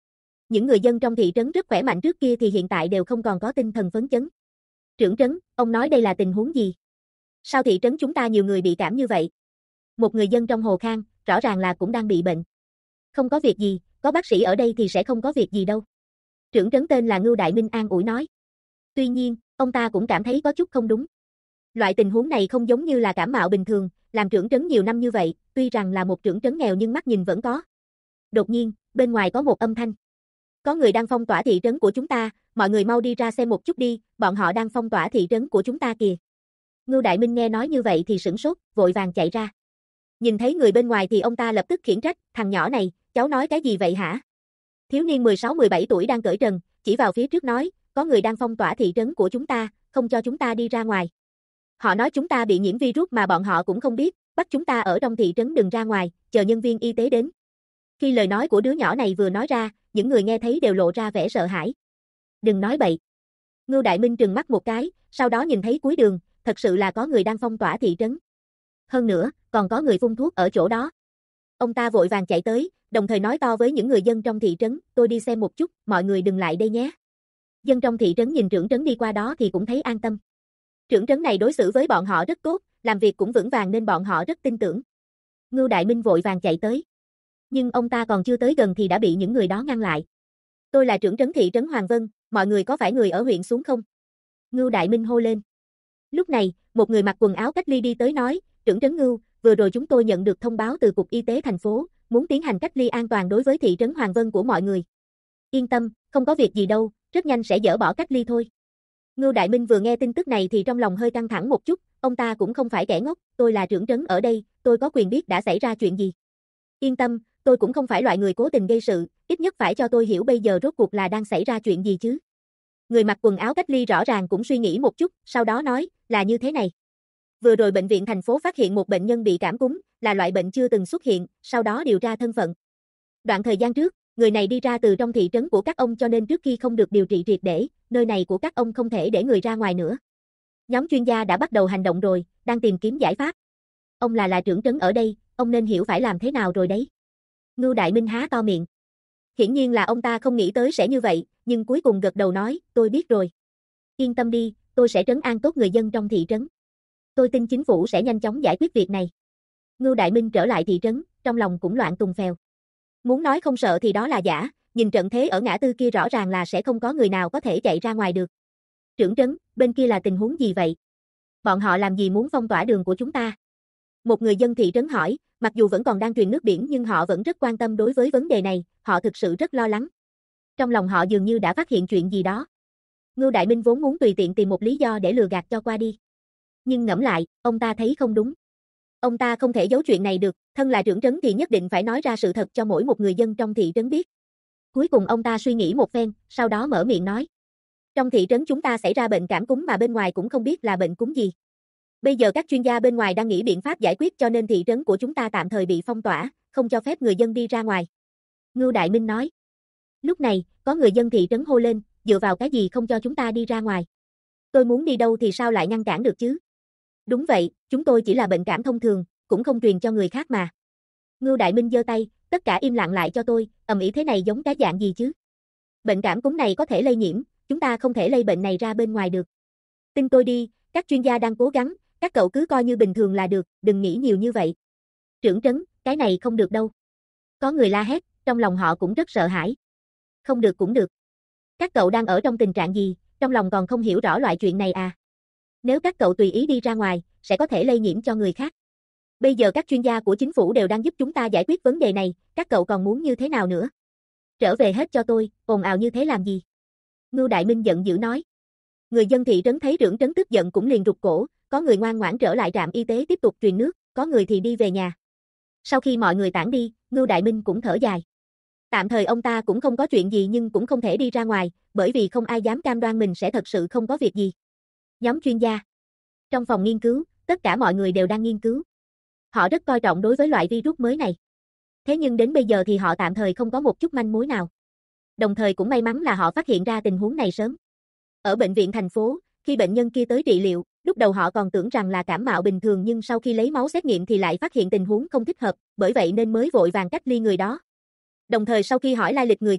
Những người dân trong thị trấn rất khỏe mạnh trước kia thì hiện tại đều không còn có tinh thần phấn chấn. Trưởng trấn, ông nói đây là tình huống gì? Sao thị trấn chúng ta nhiều người bị cảm như vậy? Một người dân trong Hồ Khang, rõ ràng là cũng đang bị bệnh. Không có việc gì, có bác sĩ ở đây thì sẽ không có việc gì đâu. Trưởng trấn tên là Ngưu Đại Minh an ủi nói. Tuy nhiên, ông ta cũng cảm thấy có chút không đúng. Loại tình huống này không giống như là cảm mạo bình thường, làm trưởng trấn nhiều năm như vậy, tuy rằng là một trưởng trấn nghèo nhưng mắt nhìn vẫn có. Đột nhiên, bên ngoài có một âm thanh. Có người đang phong tỏa thị trấn của chúng ta, mọi người mau đi ra xem một chút đi, bọn họ đang phong tỏa thị trấn của chúng ta kìa. Ngưu Đại Minh nghe nói như vậy thì sửng sốt, vội vàng chạy ra. Nhìn thấy người bên ngoài thì ông ta lập tức khiển trách, thằng nhỏ này, cháu nói cái gì vậy hả? Thiếu niên 16-17 tuổi đang cởi trần, chỉ vào phía trước nói, có người đang phong tỏa thị trấn của chúng ta, không cho chúng ta đi ra ngoài. Họ nói chúng ta bị nhiễm virus mà bọn họ cũng không biết, bắt chúng ta ở trong thị trấn đừng ra ngoài, chờ nhân viên y tế đến. Khi lời nói của đứa nhỏ này vừa nói ra, những người nghe thấy đều lộ ra vẻ sợ hãi. Đừng nói bậy. Ngưu Đại Minh trừng mắt một cái, sau đó nhìn thấy cuối đường, thật sự là có người đang phong tỏa thị trấn. Hơn nữa, còn có người phun thuốc ở chỗ đó. Ông ta vội vàng chạy tới, đồng thời nói to với những người dân trong thị trấn, tôi đi xem một chút, mọi người đừng lại đây nhé. Dân trong thị trấn nhìn trưởng trấn đi qua đó thì cũng thấy an tâm. Trưởng trấn này đối xử với bọn họ rất tốt, làm việc cũng vững vàng nên bọn họ rất tin tưởng. Ngưu Đại Minh vội vàng chạy tới. Nhưng ông ta còn chưa tới gần thì đã bị những người đó ngăn lại. Tôi là trưởng trấn thị trấn Hoàng Vân, mọi người có phải người ở huyện xuống không? Ngưu Đại Minh hô lên. Lúc này, một người mặc quần áo cách ly đi tới nói, trưởng trấn Ngưu, vừa rồi chúng tôi nhận được thông báo từ Cục Y tế thành phố, muốn tiến hành cách ly an toàn đối với thị trấn Hoàng Vân của mọi người. Yên tâm, không có việc gì đâu, rất nhanh sẽ dỡ bỏ cách ly thôi. Ngưu Đại Minh vừa nghe tin tức này thì trong lòng hơi căng thẳng một chút, ông ta cũng không phải kẻ ngốc, tôi là trưởng trấn ở đây, tôi có quyền biết đã xảy ra chuyện gì. Yên tâm, tôi cũng không phải loại người cố tình gây sự, ít nhất phải cho tôi hiểu bây giờ rốt cuộc là đang xảy ra chuyện gì chứ. Người mặc quần áo cách ly rõ ràng cũng suy nghĩ một chút, sau đó nói, là như thế này. Vừa rồi bệnh viện thành phố phát hiện một bệnh nhân bị cảm cúm, là loại bệnh chưa từng xuất hiện, sau đó điều tra thân phận. Đoạn thời gian trước, người này đi ra từ trong thị trấn của các ông cho nên trước khi không được điều trị triệt để, nơi này của các ông không thể để người ra ngoài nữa. Nhóm chuyên gia đã bắt đầu hành động rồi, đang tìm kiếm giải pháp. Ông là trưởng trấn ở đây, ông nên hiểu phải làm thế nào rồi đấy. Ngưu Đại Minh há to miệng. Hiển nhiên là ông ta không nghĩ tới sẽ như vậy, nhưng cuối cùng gật đầu nói, tôi biết rồi. Yên tâm đi, tôi sẽ trấn an tốt người dân trong thị trấn. Tôi tin chính phủ sẽ nhanh chóng giải quyết việc này. Ngưu Đại Minh trở lại thị trấn, trong lòng cũng loạn tùng phèo. Muốn nói không sợ thì đó là giả, nhìn trận thế ở ngã tư kia rõ ràng là sẽ không có người nào có thể chạy ra ngoài được. Trưởng trấn, bên kia là tình huống gì vậy? Bọn họ làm gì muốn phong tỏa đường của chúng ta? Một người dân thị trấn hỏi, mặc dù vẫn còn đang truyền nước biển nhưng họ vẫn rất quan tâm đối với vấn đề này, họ thực sự rất lo lắng. Trong lòng họ dường như đã phát hiện chuyện gì đó. Ngưu Đại Minh vốn muốn tùy tiện tìm một lý do để lừa gạt cho qua đi. Nhưng ngẫm lại, ông ta thấy không đúng. Ông ta không thể giấu chuyện này được, thân là trưởng trấn thì nhất định phải nói ra sự thật cho mỗi một người dân trong thị trấn biết. Cuối cùng ông ta suy nghĩ một phen, sau đó mở miệng nói. Trong thị trấn chúng ta xảy ra bệnh cảm cúm mà bên ngoài cũng không biết là bệnh cúm gì. Bây giờ các chuyên gia bên ngoài đang nghĩ biện pháp giải quyết cho nên thị trấn của chúng ta tạm thời bị phong tỏa, không cho phép người dân đi ra ngoài. Ngưu Đại Minh nói. Lúc này, có người dân thị trấn hô lên, dựa vào cái gì không cho chúng ta đi ra ngoài? Tôi muốn đi đâu thì sao lại ngăn cản được chứ? Đúng vậy, chúng tôi chỉ là bệnh cảm thông thường, cũng không truyền cho người khác mà. Ngưu Đại Minh giơ tay, tất cả im lặng lại cho tôi, ầm ĩ thế này giống cái dạng gì chứ? Bệnh cảm cúm này có thể lây nhiễm, chúng ta không thể lây bệnh này ra bên ngoài được. Tin tôi đi, các chuyên gia đang cố gắng, các cậu cứ coi như bình thường là được, đừng nghĩ nhiều như vậy. Trưởng trấn, cái này không được đâu. Có người la hét, trong lòng họ cũng rất sợ hãi. Không được cũng được. Các cậu đang ở trong tình trạng gì, trong lòng còn không hiểu rõ loại chuyện này à? Nếu các cậu tùy ý đi ra ngoài, sẽ có thể lây nhiễm cho người khác. Bây giờ các chuyên gia của chính phủ đều đang giúp chúng ta giải quyết vấn đề này, các cậu còn muốn như thế nào nữa? Trở về hết cho tôi, ồn ào như thế làm gì? Ngưu Đại Minh giận dữ nói. Người dân thị trấn thấy trưởng trấn tức giận cũng liền rụt cổ, có người ngoan ngoãn trở lại trạm y tế tiếp tục truyền nước, có người thì đi về nhà. Sau khi mọi người tản đi, Ngưu Đại Minh cũng thở dài. Tạm thời ông ta cũng không có chuyện gì nhưng cũng không thể đi ra ngoài, bởi vì không ai dám cam đoan mình sẽ thật sự không có việc gì. Nhóm chuyên gia. Trong phòng nghiên cứu, tất cả mọi người đều đang nghiên cứu. Họ rất coi trọng đối với loại virus mới này. Thế nhưng đến bây giờ thì họ tạm thời không có một chút manh mối nào. Đồng thời cũng may mắn là họ phát hiện ra tình huống này sớm. Ở bệnh viện thành phố, khi bệnh nhân kia tới trị liệu, lúc đầu họ còn tưởng rằng là cảm mạo bình thường nhưng sau khi lấy máu xét nghiệm thì lại phát hiện tình huống không thích hợp, bởi vậy nên mới vội vàng cách ly người đó. Đồng thời sau khi hỏi lai lịch người kia,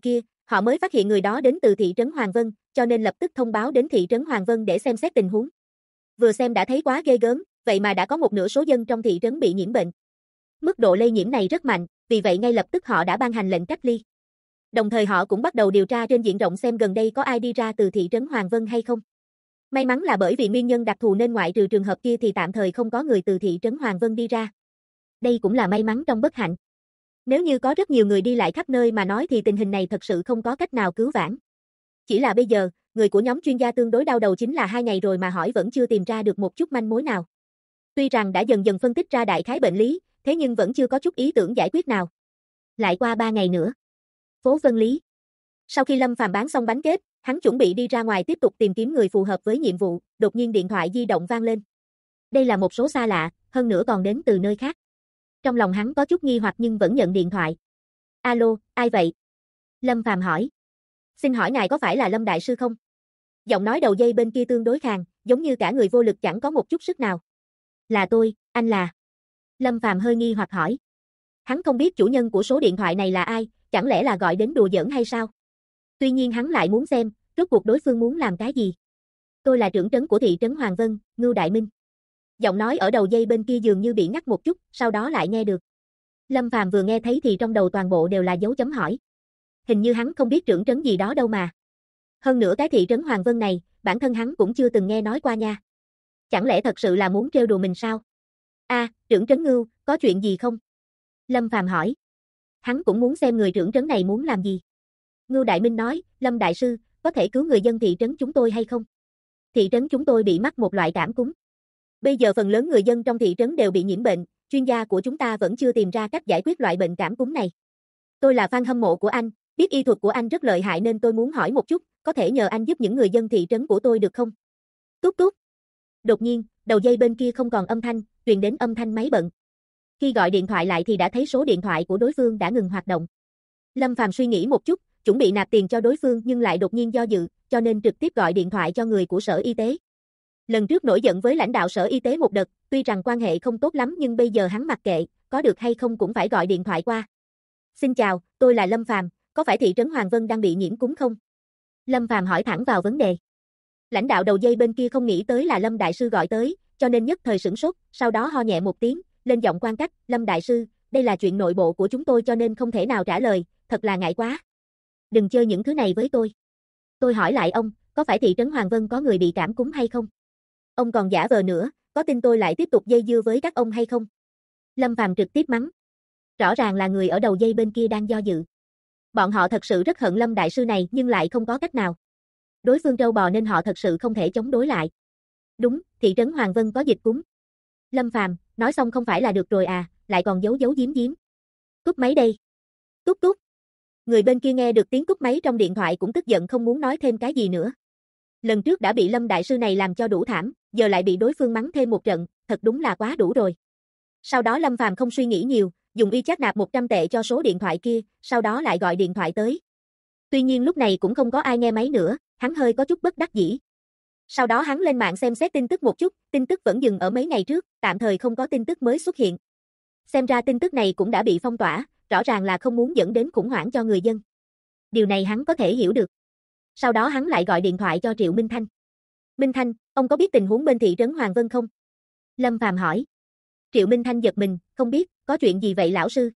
họ mới phát hiện người đó đến từ thị trấn Hoàng Vân, cho nên lập tức thông báo đến thị trấn Hoàng Vân để xem xét tình huống. Vừa xem đã thấy quá ghê gớm, vậy mà đã có một nửa số dân trong thị trấn bị nhiễm bệnh. Mức độ lây nhiễm này rất mạnh, vì vậy ngay lập tức họ đã ban hành lệnh cách ly. Đồng thời họ cũng bắt đầu điều tra trên diện rộng xem gần đây có ai đi ra từ thị trấn Hoàng Vân hay không. May mắn là bởi vì nguyên nhân đặc thù nên ngoại trừ trường hợp kia thì tạm thời không có người từ thị trấn Hoàng Vân đi ra. Đây cũng là may mắn trong bất hạnh. Nếu như có rất nhiều người đi lại khắp nơi mà nói thì tình hình này thật sự không có cách nào cứu vãn. Chỉ là bây giờ, người của nhóm chuyên gia tương đối đau đầu chính là 2 ngày rồi mà hỏi vẫn chưa tìm ra được một chút manh mối nào. Tuy rằng đã dần dần phân tích ra đại khái bệnh lý, thế nhưng vẫn chưa có chút ý tưởng giải quyết nào. Lại qua 3 ngày nữa. Phố Vân Lý. Sau khi Lâm Phàm bán xong bánh kết, hắn chuẩn bị đi ra ngoài tiếp tục tìm kiếm người phù hợp với nhiệm vụ, đột nhiên điện thoại di động vang lên. Đây là một số xa lạ, hơn nữa còn đến từ nơi khác. Trong lòng hắn có chút nghi hoặc nhưng vẫn nhận điện thoại. Alo, ai vậy? Lâm Phàm hỏi. Xin hỏi ngài có phải là Lâm Đại Sư không? Giọng nói đầu dây bên kia tương đối khàn, giống như cả người vô lực chẳng có một chút sức nào. Là tôi, anh là. Lâm Phàm hơi nghi hoặc hỏi. Hắn không biết chủ nhân của số điện thoại này là ai, chẳng lẽ là gọi đến đùa giỡn hay sao? Tuy nhiên hắn lại muốn xem, rốt cuộc đối phương muốn làm cái gì. Tôi là trưởng trấn của thị trấn Hoàng Vân, Ngưu Đại Minh. Giọng nói ở đầu dây bên kia dường như bị ngắt một chút, sau đó lại nghe được. Lâm Phàm vừa nghe thấy thì trong đầu toàn bộ đều là dấu chấm hỏi. Hình như hắn không biết trưởng trấn gì đó đâu mà. Hơn nữa cái thị trấn Hoàng Vân này, bản thân hắn cũng chưa từng nghe nói qua nha. Chẳng lẽ thật sự là muốn trêu đùa mình sao? Trưởng trấn Ngưu, có chuyện gì không? Lâm Phàm hỏi. Hắn cũng muốn xem người trưởng trấn này muốn làm gì. Ngưu Đại Minh nói, Lâm Đại Sư, có thể cứu người dân thị trấn chúng tôi hay không? Thị trấn chúng tôi bị mắc một loại cảm cúm. Bây giờ phần lớn người dân trong thị trấn đều bị nhiễm bệnh, chuyên gia của chúng ta vẫn chưa tìm ra cách giải quyết loại bệnh cảm cúm này. Tôi là fan hâm mộ của anh, biết y thuật của anh rất lợi hại nên tôi muốn hỏi một chút, có thể nhờ anh giúp những người dân thị trấn của tôi được không? Tút tút. Đột nhiên, đầu dây bên kia không còn âm thanh, truyền đến âm thanh máy bận. Khi gọi điện thoại lại thì đã thấy số điện thoại của đối phương đã ngừng hoạt động. Lâm Phàm suy nghĩ một chút, chuẩn bị nạp tiền cho đối phương nhưng lại đột nhiên do dự, cho nên trực tiếp gọi điện thoại cho người của Sở Y tế. Lần trước nổi giận với lãnh đạo Sở Y tế một đợt, tuy rằng quan hệ không tốt lắm nhưng bây giờ hắn mặc kệ, có được hay không cũng phải gọi điện thoại qua. Xin chào, tôi là Lâm Phàm, có phải thị trấn Hoàng Vân đang bị nhiễm cúm không? Lâm Phàm hỏi thẳng vào vấn đề. Lãnh đạo đầu dây bên kia không nghĩ tới là Lâm Đại Sư gọi tới, cho nên nhất thời sửng sốt, sau đó ho nhẹ một tiếng, lên giọng quan cách, Lâm Đại Sư, đây là chuyện nội bộ của chúng tôi cho nên không thể nào trả lời, thật là ngại quá. Đừng chơi những thứ này với tôi. Tôi hỏi lại ông, có phải thị trấn Hoàng Vân có người bị cảm cúm hay không? Ông còn giả vờ nữa, có tin tôi lại tiếp tục dây dưa với các ông hay không? Lâm Phàm trực tiếp mắng. Rõ ràng là người ở đầu dây bên kia đang do dự. Bọn họ thật sự rất hận Lâm Đại Sư này nhưng lại không có cách nào. Đối phương trâu bò nên họ thật sự không thể chống đối lại. Đúng, thị trấn Hoàng Vân có dịch cúm. Lâm Phàm, nói xong không phải là được rồi à, lại còn giấu giấu giếm giếm. Cúp máy đây. Tút tút. Người bên kia nghe được tiếng cúp máy trong điện thoại cũng tức giận không muốn nói thêm cái gì nữa. Lần trước đã bị Lâm Đại Sư này làm cho đủ thảm, giờ lại bị đối phương mắng thêm một trận, thật đúng là quá đủ rồi. Sau đó Lâm Phàm không suy nghĩ nhiều, dùng WeChat nạp 100 tệ cho số điện thoại kia, sau đó lại gọi điện thoại tới. Tuy nhiên lúc này cũng không có ai nghe máy nữa, hắn hơi có chút bất đắc dĩ. Sau đó hắn lên mạng xem xét tin tức một chút, tin tức vẫn dừng ở mấy ngày trước, tạm thời không có tin tức mới xuất hiện. Xem ra tin tức này cũng đã bị phong tỏa, rõ ràng là không muốn dẫn đến khủng hoảng cho người dân. Điều này hắn có thể hiểu được. Sau đó hắn lại gọi điện thoại cho Triệu Minh Thanh. Minh Thanh, ông có biết tình huống bên thị trấn Hoàng Vân không? Lâm Phàm hỏi. Triệu Minh Thanh giật mình, không biết, có chuyện gì vậy lão sư?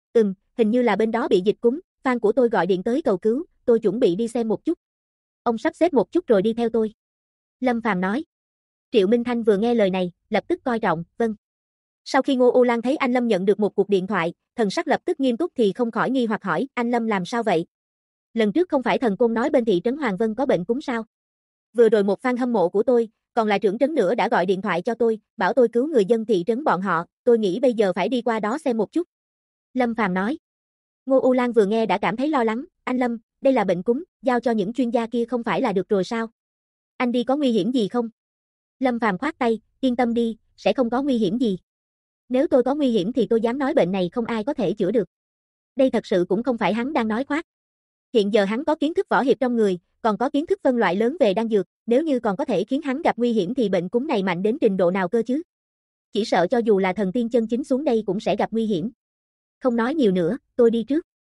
Hình như là bên đó bị dịch cúm, fan của tôi gọi điện tới cầu cứu, tôi chuẩn bị đi xem một chút. Ông sắp xếp một chút rồi đi theo tôi. Lâm Phàm nói. Triệu Minh Thanh vừa nghe lời này, lập tức coi trọng, vâng. Sau khi Ngô U Lan thấy anh Lâm nhận được một cuộc điện thoại, thần sắc lập tức nghiêm túc thì không khỏi nghi hoặc hỏi, anh Lâm làm sao vậy? Lần trước không phải thần côn nói bên thị trấn Hoàng Vân có bệnh cúm sao? Vừa rồi một fan hâm mộ của tôi, còn là trưởng trấn nữa đã gọi điện thoại cho tôi, bảo tôi cứu người dân thị trấn bọn họ, tôi nghĩ bây giờ phải đi qua đó xem một chút. Lâm Phàm nói. Ngô U Lan vừa nghe đã cảm thấy lo lắng, anh Lâm, đây là bệnh cúm, giao cho những chuyên gia kia không phải là được rồi sao? Anh đi có nguy hiểm gì không? Lâm Phàm khoát tay, yên tâm đi, sẽ không có nguy hiểm gì. Nếu tôi có nguy hiểm thì tôi dám nói bệnh này không ai có thể chữa được. Đây thật sự cũng không phải hắn đang nói khoác. Hiện giờ hắn có kiến thức võ hiệp trong người, còn có kiến thức phân loại lớn về đan dược, nếu như còn có thể khiến hắn gặp nguy hiểm thì bệnh cúm này mạnh đến trình độ nào cơ chứ? Chỉ sợ cho dù là thần tiên chân chính xuống đây cũng sẽ gặp nguy hiểm. Không nói nhiều nữa, tôi đi trước.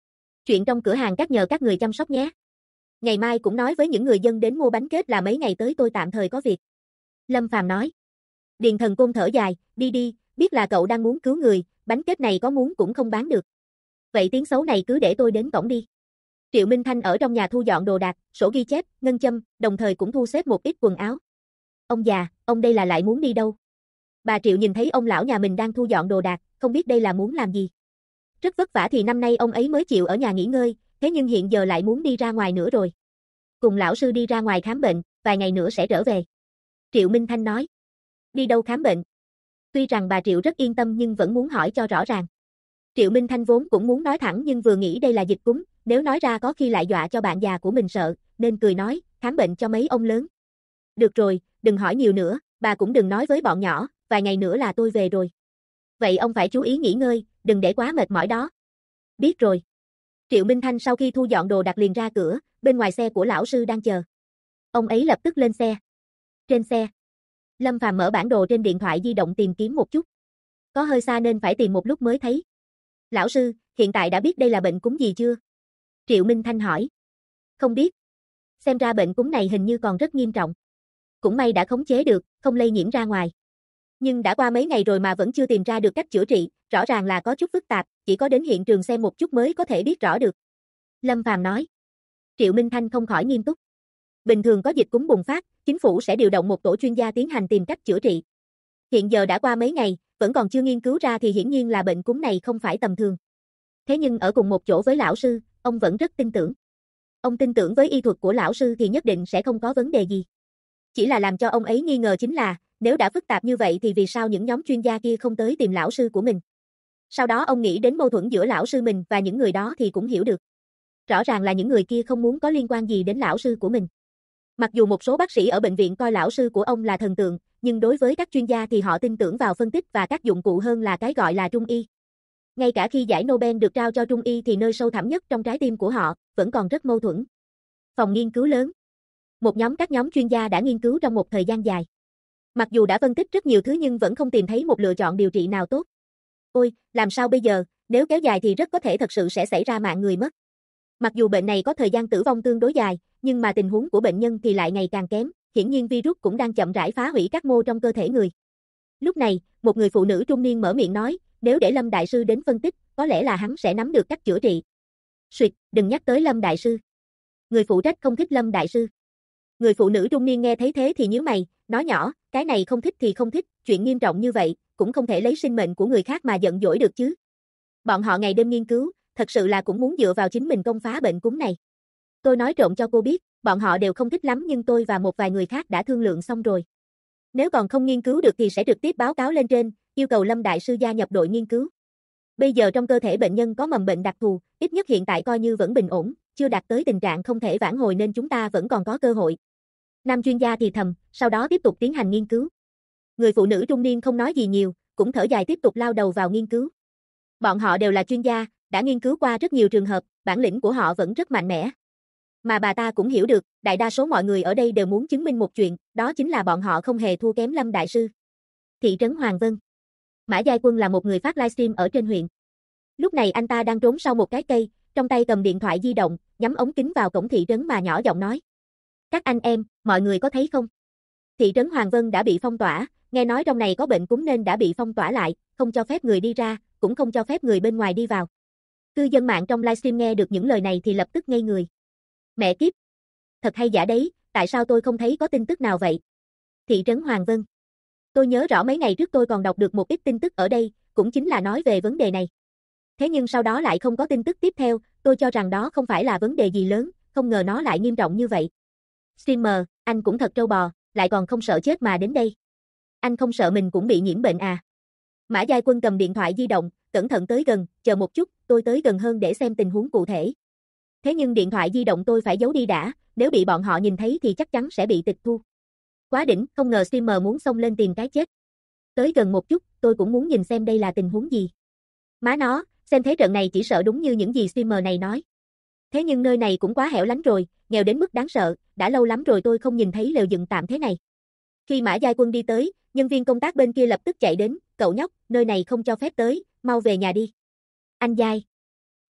Chuyện trong cửa hàng các nhờ các người chăm sóc nhé. Ngày mai cũng nói với những người dân đến mua bánh kết là mấy ngày tới tôi tạm thời có việc. Lâm Phàm nói. Điền Thần Côn thở dài, đi đi, biết là cậu đang muốn cứu người, bánh kết này có muốn cũng không bán được. Vậy tiếng xấu này cứ để tôi đến cổng đi. Triệu Minh Thanh ở trong nhà thu dọn đồ đạc, sổ ghi chép, ngân châm, đồng thời cũng thu xếp một ít quần áo. Ông già, ông đây là lại muốn đi đâu? Bà Triệu nhìn thấy ông lão nhà mình đang thu dọn đồ đạc, không biết đây là muốn làm gì. Rất vất vả thì năm nay ông ấy mới chịu ở nhà nghỉ ngơi, thế nhưng hiện giờ lại muốn đi ra ngoài nữa rồi. Cùng lão sư đi ra ngoài khám bệnh, vài ngày nữa sẽ trở về. Triệu Minh Thanh nói. Đi đâu khám bệnh? Tuy rằng bà Triệu rất yên tâm nhưng vẫn muốn hỏi cho rõ ràng. Triệu Minh Thanh vốn cũng muốn nói thẳng nhưng vừa nghĩ đây là dịch cúm, nếu nói ra có khi lại dọa cho bạn già của mình sợ, nên cười nói, khám bệnh cho mấy ông lớn. Được rồi, đừng hỏi nhiều nữa, bà cũng đừng nói với bọn nhỏ, vài ngày nữa là tôi về rồi. Vậy ông phải chú ý nghỉ ngơi, đừng để quá mệt mỏi đó. Biết rồi. Triệu Minh Thanh sau khi thu dọn đồ đặt liền ra cửa, bên ngoài xe của lão sư đang chờ. Ông ấy lập tức lên xe. Trên xe, Lâm Phàm mở bản đồ trên điện thoại di động tìm kiếm một chút. Có hơi xa nên phải tìm một lúc mới thấy. Lão sư, hiện tại đã biết đây là bệnh cúm gì chưa? Triệu Minh Thanh hỏi. Không biết. Xem ra bệnh cúm này hình như còn rất nghiêm trọng. Cũng may đã khống chế được, không lây nhiễm ra ngoài. Nhưng đã qua mấy ngày rồi mà vẫn chưa tìm ra được cách chữa trị, rõ ràng là có chút phức tạp, chỉ có đến hiện trường xem một chút mới có thể biết rõ được. Lâm Phàm nói. Triệu Minh Thanh không khỏi nghiêm túc. Bình thường có dịch cúm bùng phát, chính phủ sẽ điều động một tổ chuyên gia tiến hành tìm cách chữa trị. Hiện giờ đã qua mấy ngày, vẫn còn chưa nghiên cứu ra thì hiển nhiên là bệnh cúm này không phải tầm thường. Thế nhưng ở cùng một chỗ với lão sư, ông vẫn rất tin tưởng. Ông tin tưởng với y thuật của lão sư thì nhất định sẽ không có vấn đề gì. Chỉ là làm cho ông ấy nghi ngờ chính là, nếu đã phức tạp như vậy thì vì sao những nhóm chuyên gia kia không tới tìm lão sư của mình. Sau đó ông nghĩ đến mâu thuẫn giữa lão sư mình và những người đó thì cũng hiểu được. Rõ ràng là những người kia không muốn có liên quan gì đến lão sư của mình. Mặc dù một số bác sĩ ở bệnh viện coi lão sư của ông là thần tượng, nhưng đối với các chuyên gia thì họ tin tưởng vào phân tích và các dụng cụ hơn là cái gọi là trung y. Ngay cả khi giải Nobel được trao cho trung y thì nơi sâu thẳm nhất trong trái tim của họ vẫn còn rất mâu thuẫn. Phòng nghiên cứu lớn. Các nhóm chuyên gia đã nghiên cứu trong một thời gian dài. Mặc dù đã phân tích rất nhiều thứ nhưng vẫn không tìm thấy một lựa chọn điều trị nào tốt. Ôi, làm sao bây giờ, nếu kéo dài thì rất có thể thật sự sẽ xảy ra mạng người mất. Mặc dù bệnh này có thời gian tử vong tương đối dài, nhưng mà tình huống của bệnh nhân thì lại ngày càng kém, hiển nhiên virus cũng đang chậm rãi phá hủy các mô trong cơ thể người. Lúc này, một người phụ nữ trung niên mở miệng nói, nếu để Lâm Đại Sư đến phân tích, có lẽ là hắn sẽ nắm được cách chữa trị. Suyệt, đừng nhắc tới Lâm Đại Sư. Người phụ trách không thích Lâm Đại Sư. Người phụ nữ trung niên nghe thấy thế thì nhíu mày, nói nhỏ, cái này không thích thì không thích, chuyện nghiêm trọng như vậy, cũng không thể lấy sinh mệnh của người khác mà giận dỗi được chứ. Bọn họ ngày đêm nghiên cứu, thật sự là cũng muốn dựa vào chính mình công phá bệnh cúm này. Tôi nói trộm cho cô biết, bọn họ đều không thích lắm nhưng tôi và một vài người khác đã thương lượng xong rồi. Nếu còn không nghiên cứu được thì sẽ trực tiếp báo cáo lên trên, yêu cầu Lâm Đại Sư gia nhập đội nghiên cứu. Bây giờ trong cơ thể bệnh nhân có mầm bệnh đặc thù, ít nhất hiện tại coi như vẫn bình ổn, chưa đạt tới tình trạng không thể vãn hồi nên chúng ta vẫn còn có cơ hội. Nam chuyên gia thì thầm, sau đó tiếp tục tiến hành nghiên cứu. Người phụ nữ trung niên không nói gì nhiều, cũng thở dài tiếp tục lao đầu vào nghiên cứu. Bọn họ đều là chuyên gia, đã nghiên cứu qua rất nhiều trường hợp, bản lĩnh của họ vẫn rất mạnh mẽ. Mà bà ta cũng hiểu được, đại đa số mọi người ở đây đều muốn chứng minh một chuyện, đó chính là bọn họ không hề thua kém Lâm Đại Sư. Thị trấn Hoàng Vân. Mã Giai Quân là một người phát livestream ở trên huyện. Lúc này anh ta đang trốn sau một cái cây, trong tay cầm điện thoại di động, nhắm ống kính vào cổng thị trấn mà nhỏ giọng nói. Các anh em, mọi người có thấy không? Thị trấn Hoàng Vân đã bị phong tỏa, nghe nói trong này có bệnh cúm nên đã bị phong tỏa lại, không cho phép người đi ra, cũng không cho phép người bên ngoài đi vào. Cư dân mạng trong livestream nghe được những lời này thì lập tức ngây người. Mẹ kiếp! Thật hay giả đấy, tại sao tôi không thấy có tin tức nào vậy? Thị trấn Hoàng Vân. Tôi nhớ rõ mấy ngày trước tôi còn đọc được một ít tin tức ở đây, cũng chính là nói về vấn đề này. Thế nhưng sau đó lại không có tin tức tiếp theo, tôi cho rằng đó không phải là vấn đề gì lớn, không ngờ nó lại nghiêm trọng như vậy. Streamer, anh cũng thật trâu bò, lại còn không sợ chết mà đến đây. Anh không sợ mình cũng bị nhiễm bệnh à? Mã Giai Quân cầm điện thoại di động, cẩn thận tới gần, chờ một chút, tôi tới gần hơn để xem tình huống cụ thể. Thế nhưng điện thoại di động tôi phải giấu đi đã, nếu bị bọn họ nhìn thấy thì chắc chắn sẽ bị tịch thu. Quá đỉnh, không ngờ streamer muốn xông lên tìm cái chết. Tới gần một chút, tôi cũng muốn nhìn xem đây là tình huống gì. Má nó, xem thế trận này chỉ sợ đúng như những gì streamer này nói. Thế nhưng nơi này cũng quá hẻo lánh rồi, nghèo đến mức đáng sợ, đã lâu lắm rồi tôi không nhìn thấy lều dựng tạm thế này. Khi Mã Giai Quân đi tới, nhân viên công tác bên kia lập tức chạy đến, cậu nhóc, nơi này không cho phép tới, mau về nhà đi. Anh Giai.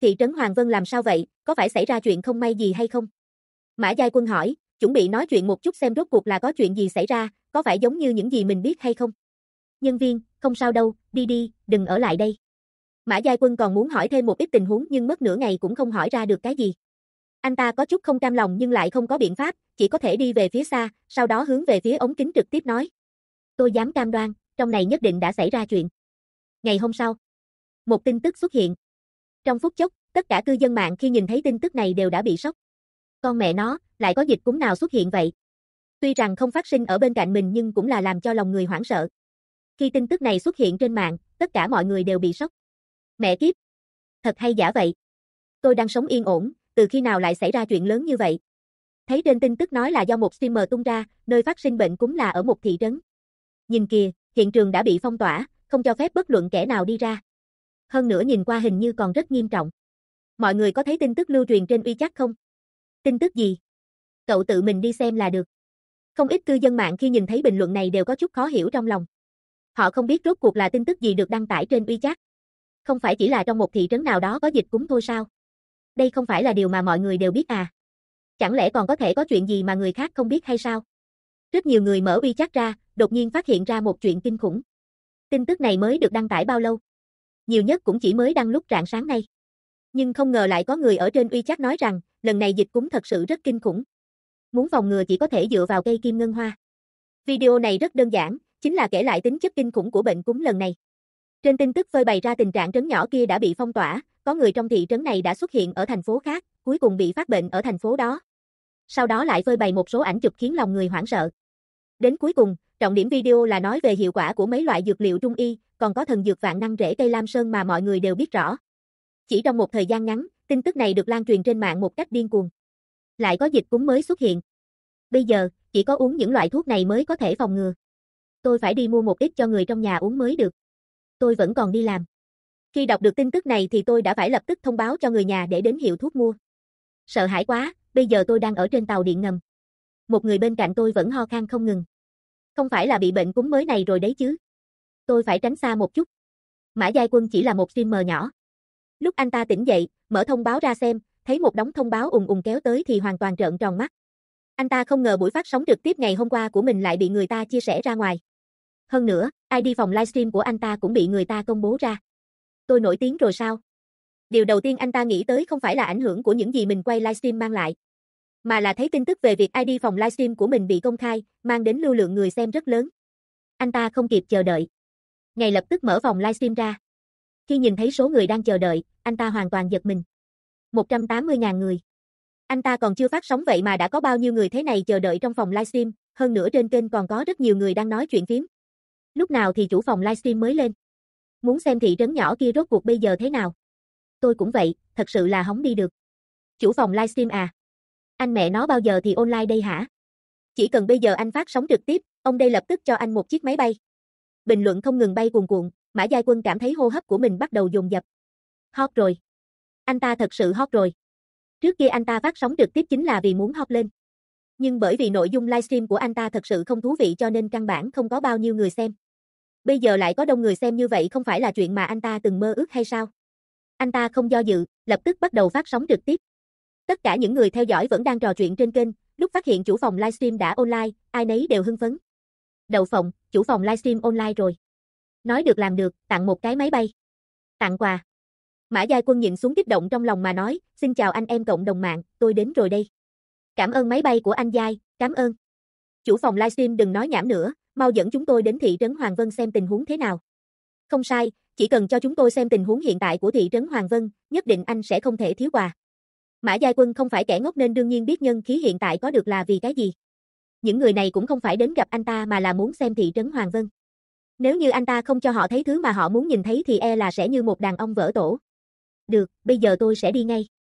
Thị trấn Hoàng Vân làm sao vậy, có phải xảy ra chuyện không may gì hay không? Mã Giai Quân hỏi, chuẩn bị nói chuyện một chút xem rốt cuộc là có chuyện gì xảy ra, có phải giống như những gì mình biết hay không? Nhân viên, không sao đâu, đi đi, đừng ở lại đây. Mã Giai Quân còn muốn hỏi thêm một ít tình huống nhưng mất nửa ngày cũng không hỏi ra được cái gì. Anh ta có chút không cam lòng nhưng lại không có biện pháp, chỉ có thể đi về phía xa, sau đó hướng về phía ống kính trực tiếp nói. Tôi dám cam đoan, trong này nhất định đã xảy ra chuyện. Ngày hôm sau, một tin tức xuất hiện. Trong phút chốc, tất cả cư dân mạng khi nhìn thấy tin tức này đều đã bị sốc. Con mẹ nó, lại có dịch cúm nào xuất hiện vậy? Tuy rằng không phát sinh ở bên cạnh mình nhưng cũng là làm cho lòng người hoảng sợ. Khi tin tức này xuất hiện trên mạng, tất cả mọi người đều bị sốc. Mẹ kiếp! Thật hay giả vậy? Tôi đang sống yên ổn, từ khi nào lại xảy ra chuyện lớn như vậy? Thấy trên tin tức nói là do một streamer tung ra, nơi phát sinh bệnh cúm là ở một thị trấn. Nhìn kìa, hiện trường đã bị phong tỏa, không cho phép bất luận kẻ nào đi ra. Hơn nữa nhìn qua hình như còn rất nghiêm trọng. Mọi người có thấy tin tức lưu truyền trên WeChat không? Tin tức gì? Cậu tự mình đi xem là được. Không ít cư dân mạng khi nhìn thấy bình luận này đều có chút khó hiểu trong lòng. Họ không biết rốt cuộc là tin tức gì được đăng tải trên WeChat. Không phải chỉ là trong một thị trấn nào đó có dịch cúm thôi sao? Đây không phải là điều mà mọi người đều biết à? Chẳng lẽ còn có thể có chuyện gì mà người khác không biết hay sao? Rất nhiều người mở WeChat ra, đột nhiên phát hiện ra một chuyện kinh khủng. Tin tức này mới được đăng tải bao lâu? Nhiều nhất cũng chỉ mới đăng lúc rạng sáng nay. Nhưng không ngờ lại có người ở trên WeChat nói rằng, lần này dịch cúm thật sự rất kinh khủng. Muốn phòng ngừa chỉ có thể dựa vào cây kim ngân hoa. Video này rất đơn giản, chính là kể lại tính chất kinh khủng của bệnh cúm lần này. Trên tin tức phơi bày ra tình trạng trấn nhỏ kia đã bị phong tỏa, có người trong thị trấn này đã xuất hiện ở thành phố khác, cuối cùng bị phát bệnh ở thành phố đó. Sau đó lại phơi bày một số ảnh chụp khiến lòng người hoảng sợ. Đến cuối cùng, trọng điểm video là nói về hiệu quả của mấy loại dược liệu trung y, còn có thần dược vạn năng rễ cây lam sơn mà mọi người đều biết rõ. Chỉ trong một thời gian ngắn, tin tức này được lan truyền trên mạng một cách điên cuồng. Lại có dịch cúm mới xuất hiện. Bây giờ, chỉ có uống những loại thuốc này mới có thể phòng ngừa. Tôi phải đi mua một ít cho người trong nhà uống mới được. Tôi vẫn còn đi làm. Khi đọc được tin tức này thì tôi đã phải lập tức thông báo cho người nhà để đến hiệu thuốc mua. Sợ hãi quá, bây giờ tôi đang ở trên tàu điện ngầm. Một người bên cạnh tôi vẫn ho khan không ngừng. Không phải là bị bệnh cúm mới này rồi đấy chứ. Tôi phải tránh xa một chút. Mã Giai Quân chỉ là một streamer nhỏ. Lúc anh ta tỉnh dậy, mở thông báo ra xem, thấy một đống thông báo ùn ùn kéo tới thì hoàn toàn trợn tròn mắt. Anh ta không ngờ buổi phát sóng trực tiếp ngày hôm qua của mình lại bị người ta chia sẻ ra ngoài. Hơn nữa, ID phòng livestream của anh ta cũng bị người ta công bố ra. Tôi nổi tiếng rồi sao? Điều đầu tiên anh ta nghĩ tới không phải là ảnh hưởng của những gì mình quay livestream mang lại, mà là thấy tin tức về việc ID phòng livestream của mình bị công khai, mang đến lưu lượng người xem rất lớn. Anh ta không kịp chờ đợi. Ngay lập tức mở phòng livestream ra. Khi nhìn thấy số người đang chờ đợi, anh ta hoàn toàn giật mình. 180.000 người. Anh ta còn chưa phát sóng vậy mà đã có bao nhiêu người thế này chờ đợi trong phòng livestream, hơn nữa trên kênh còn có rất nhiều người đang nói chuyện phím. Lúc nào thì chủ phòng livestream mới lên? Muốn xem thị trấn nhỏ kia rốt cuộc bây giờ thế nào? Tôi cũng vậy, thật sự là hóng đi được. Chủ phòng livestream à? Anh mẹ nó bao giờ thì online đây hả? Chỉ cần bây giờ anh phát sóng trực tiếp, ông đây lập tức cho anh một chiếc máy bay. Bình luận không ngừng bay cuồn cuộn, Mã Giai Quân cảm thấy hô hấp của mình bắt đầu dồn dập. Hot rồi. Anh ta thật sự hot rồi. Trước kia anh ta phát sóng trực tiếp chính là vì muốn hot lên. Nhưng bởi vì nội dung livestream của anh ta thật sự không thú vị cho nên căn bản không có bao nhiêu người xem. Bây giờ lại có đông người xem như vậy không phải là chuyện mà anh ta từng mơ ước hay sao? Anh ta không do dự, lập tức bắt đầu phát sóng trực tiếp. Tất cả những người theo dõi vẫn đang trò chuyện trên kênh, lúc phát hiện chủ phòng livestream đã online, ai nấy đều hưng phấn. Đậu phộng, chủ phòng livestream online rồi. Nói được làm được, tặng một cái máy bay. Tặng quà. Mã Giai Quân nhìn xuống kích động trong lòng mà nói, xin chào anh em cộng đồng mạng, tôi đến rồi đây. Cảm ơn máy bay của anh Giai, cảm ơn. Chủ phòng livestream đừng nói nhảm nữa, mau dẫn chúng tôi đến thị trấn Hoàng Vân xem tình huống thế nào. Không sai, chỉ cần cho chúng tôi xem tình huống hiện tại của thị trấn Hoàng Vân, nhất định anh sẽ không thể thiếu quà. Mã Giai Quân không phải kẻ ngốc nên đương nhiên biết nhân khí hiện tại có được là vì cái gì. Những người này cũng không phải đến gặp anh ta mà là muốn xem thị trấn Hoàng Vân. Nếu như anh ta không cho họ thấy thứ mà họ muốn nhìn thấy thì e là sẽ như một đàn ông vỡ tổ. Được, bây giờ tôi sẽ đi ngay.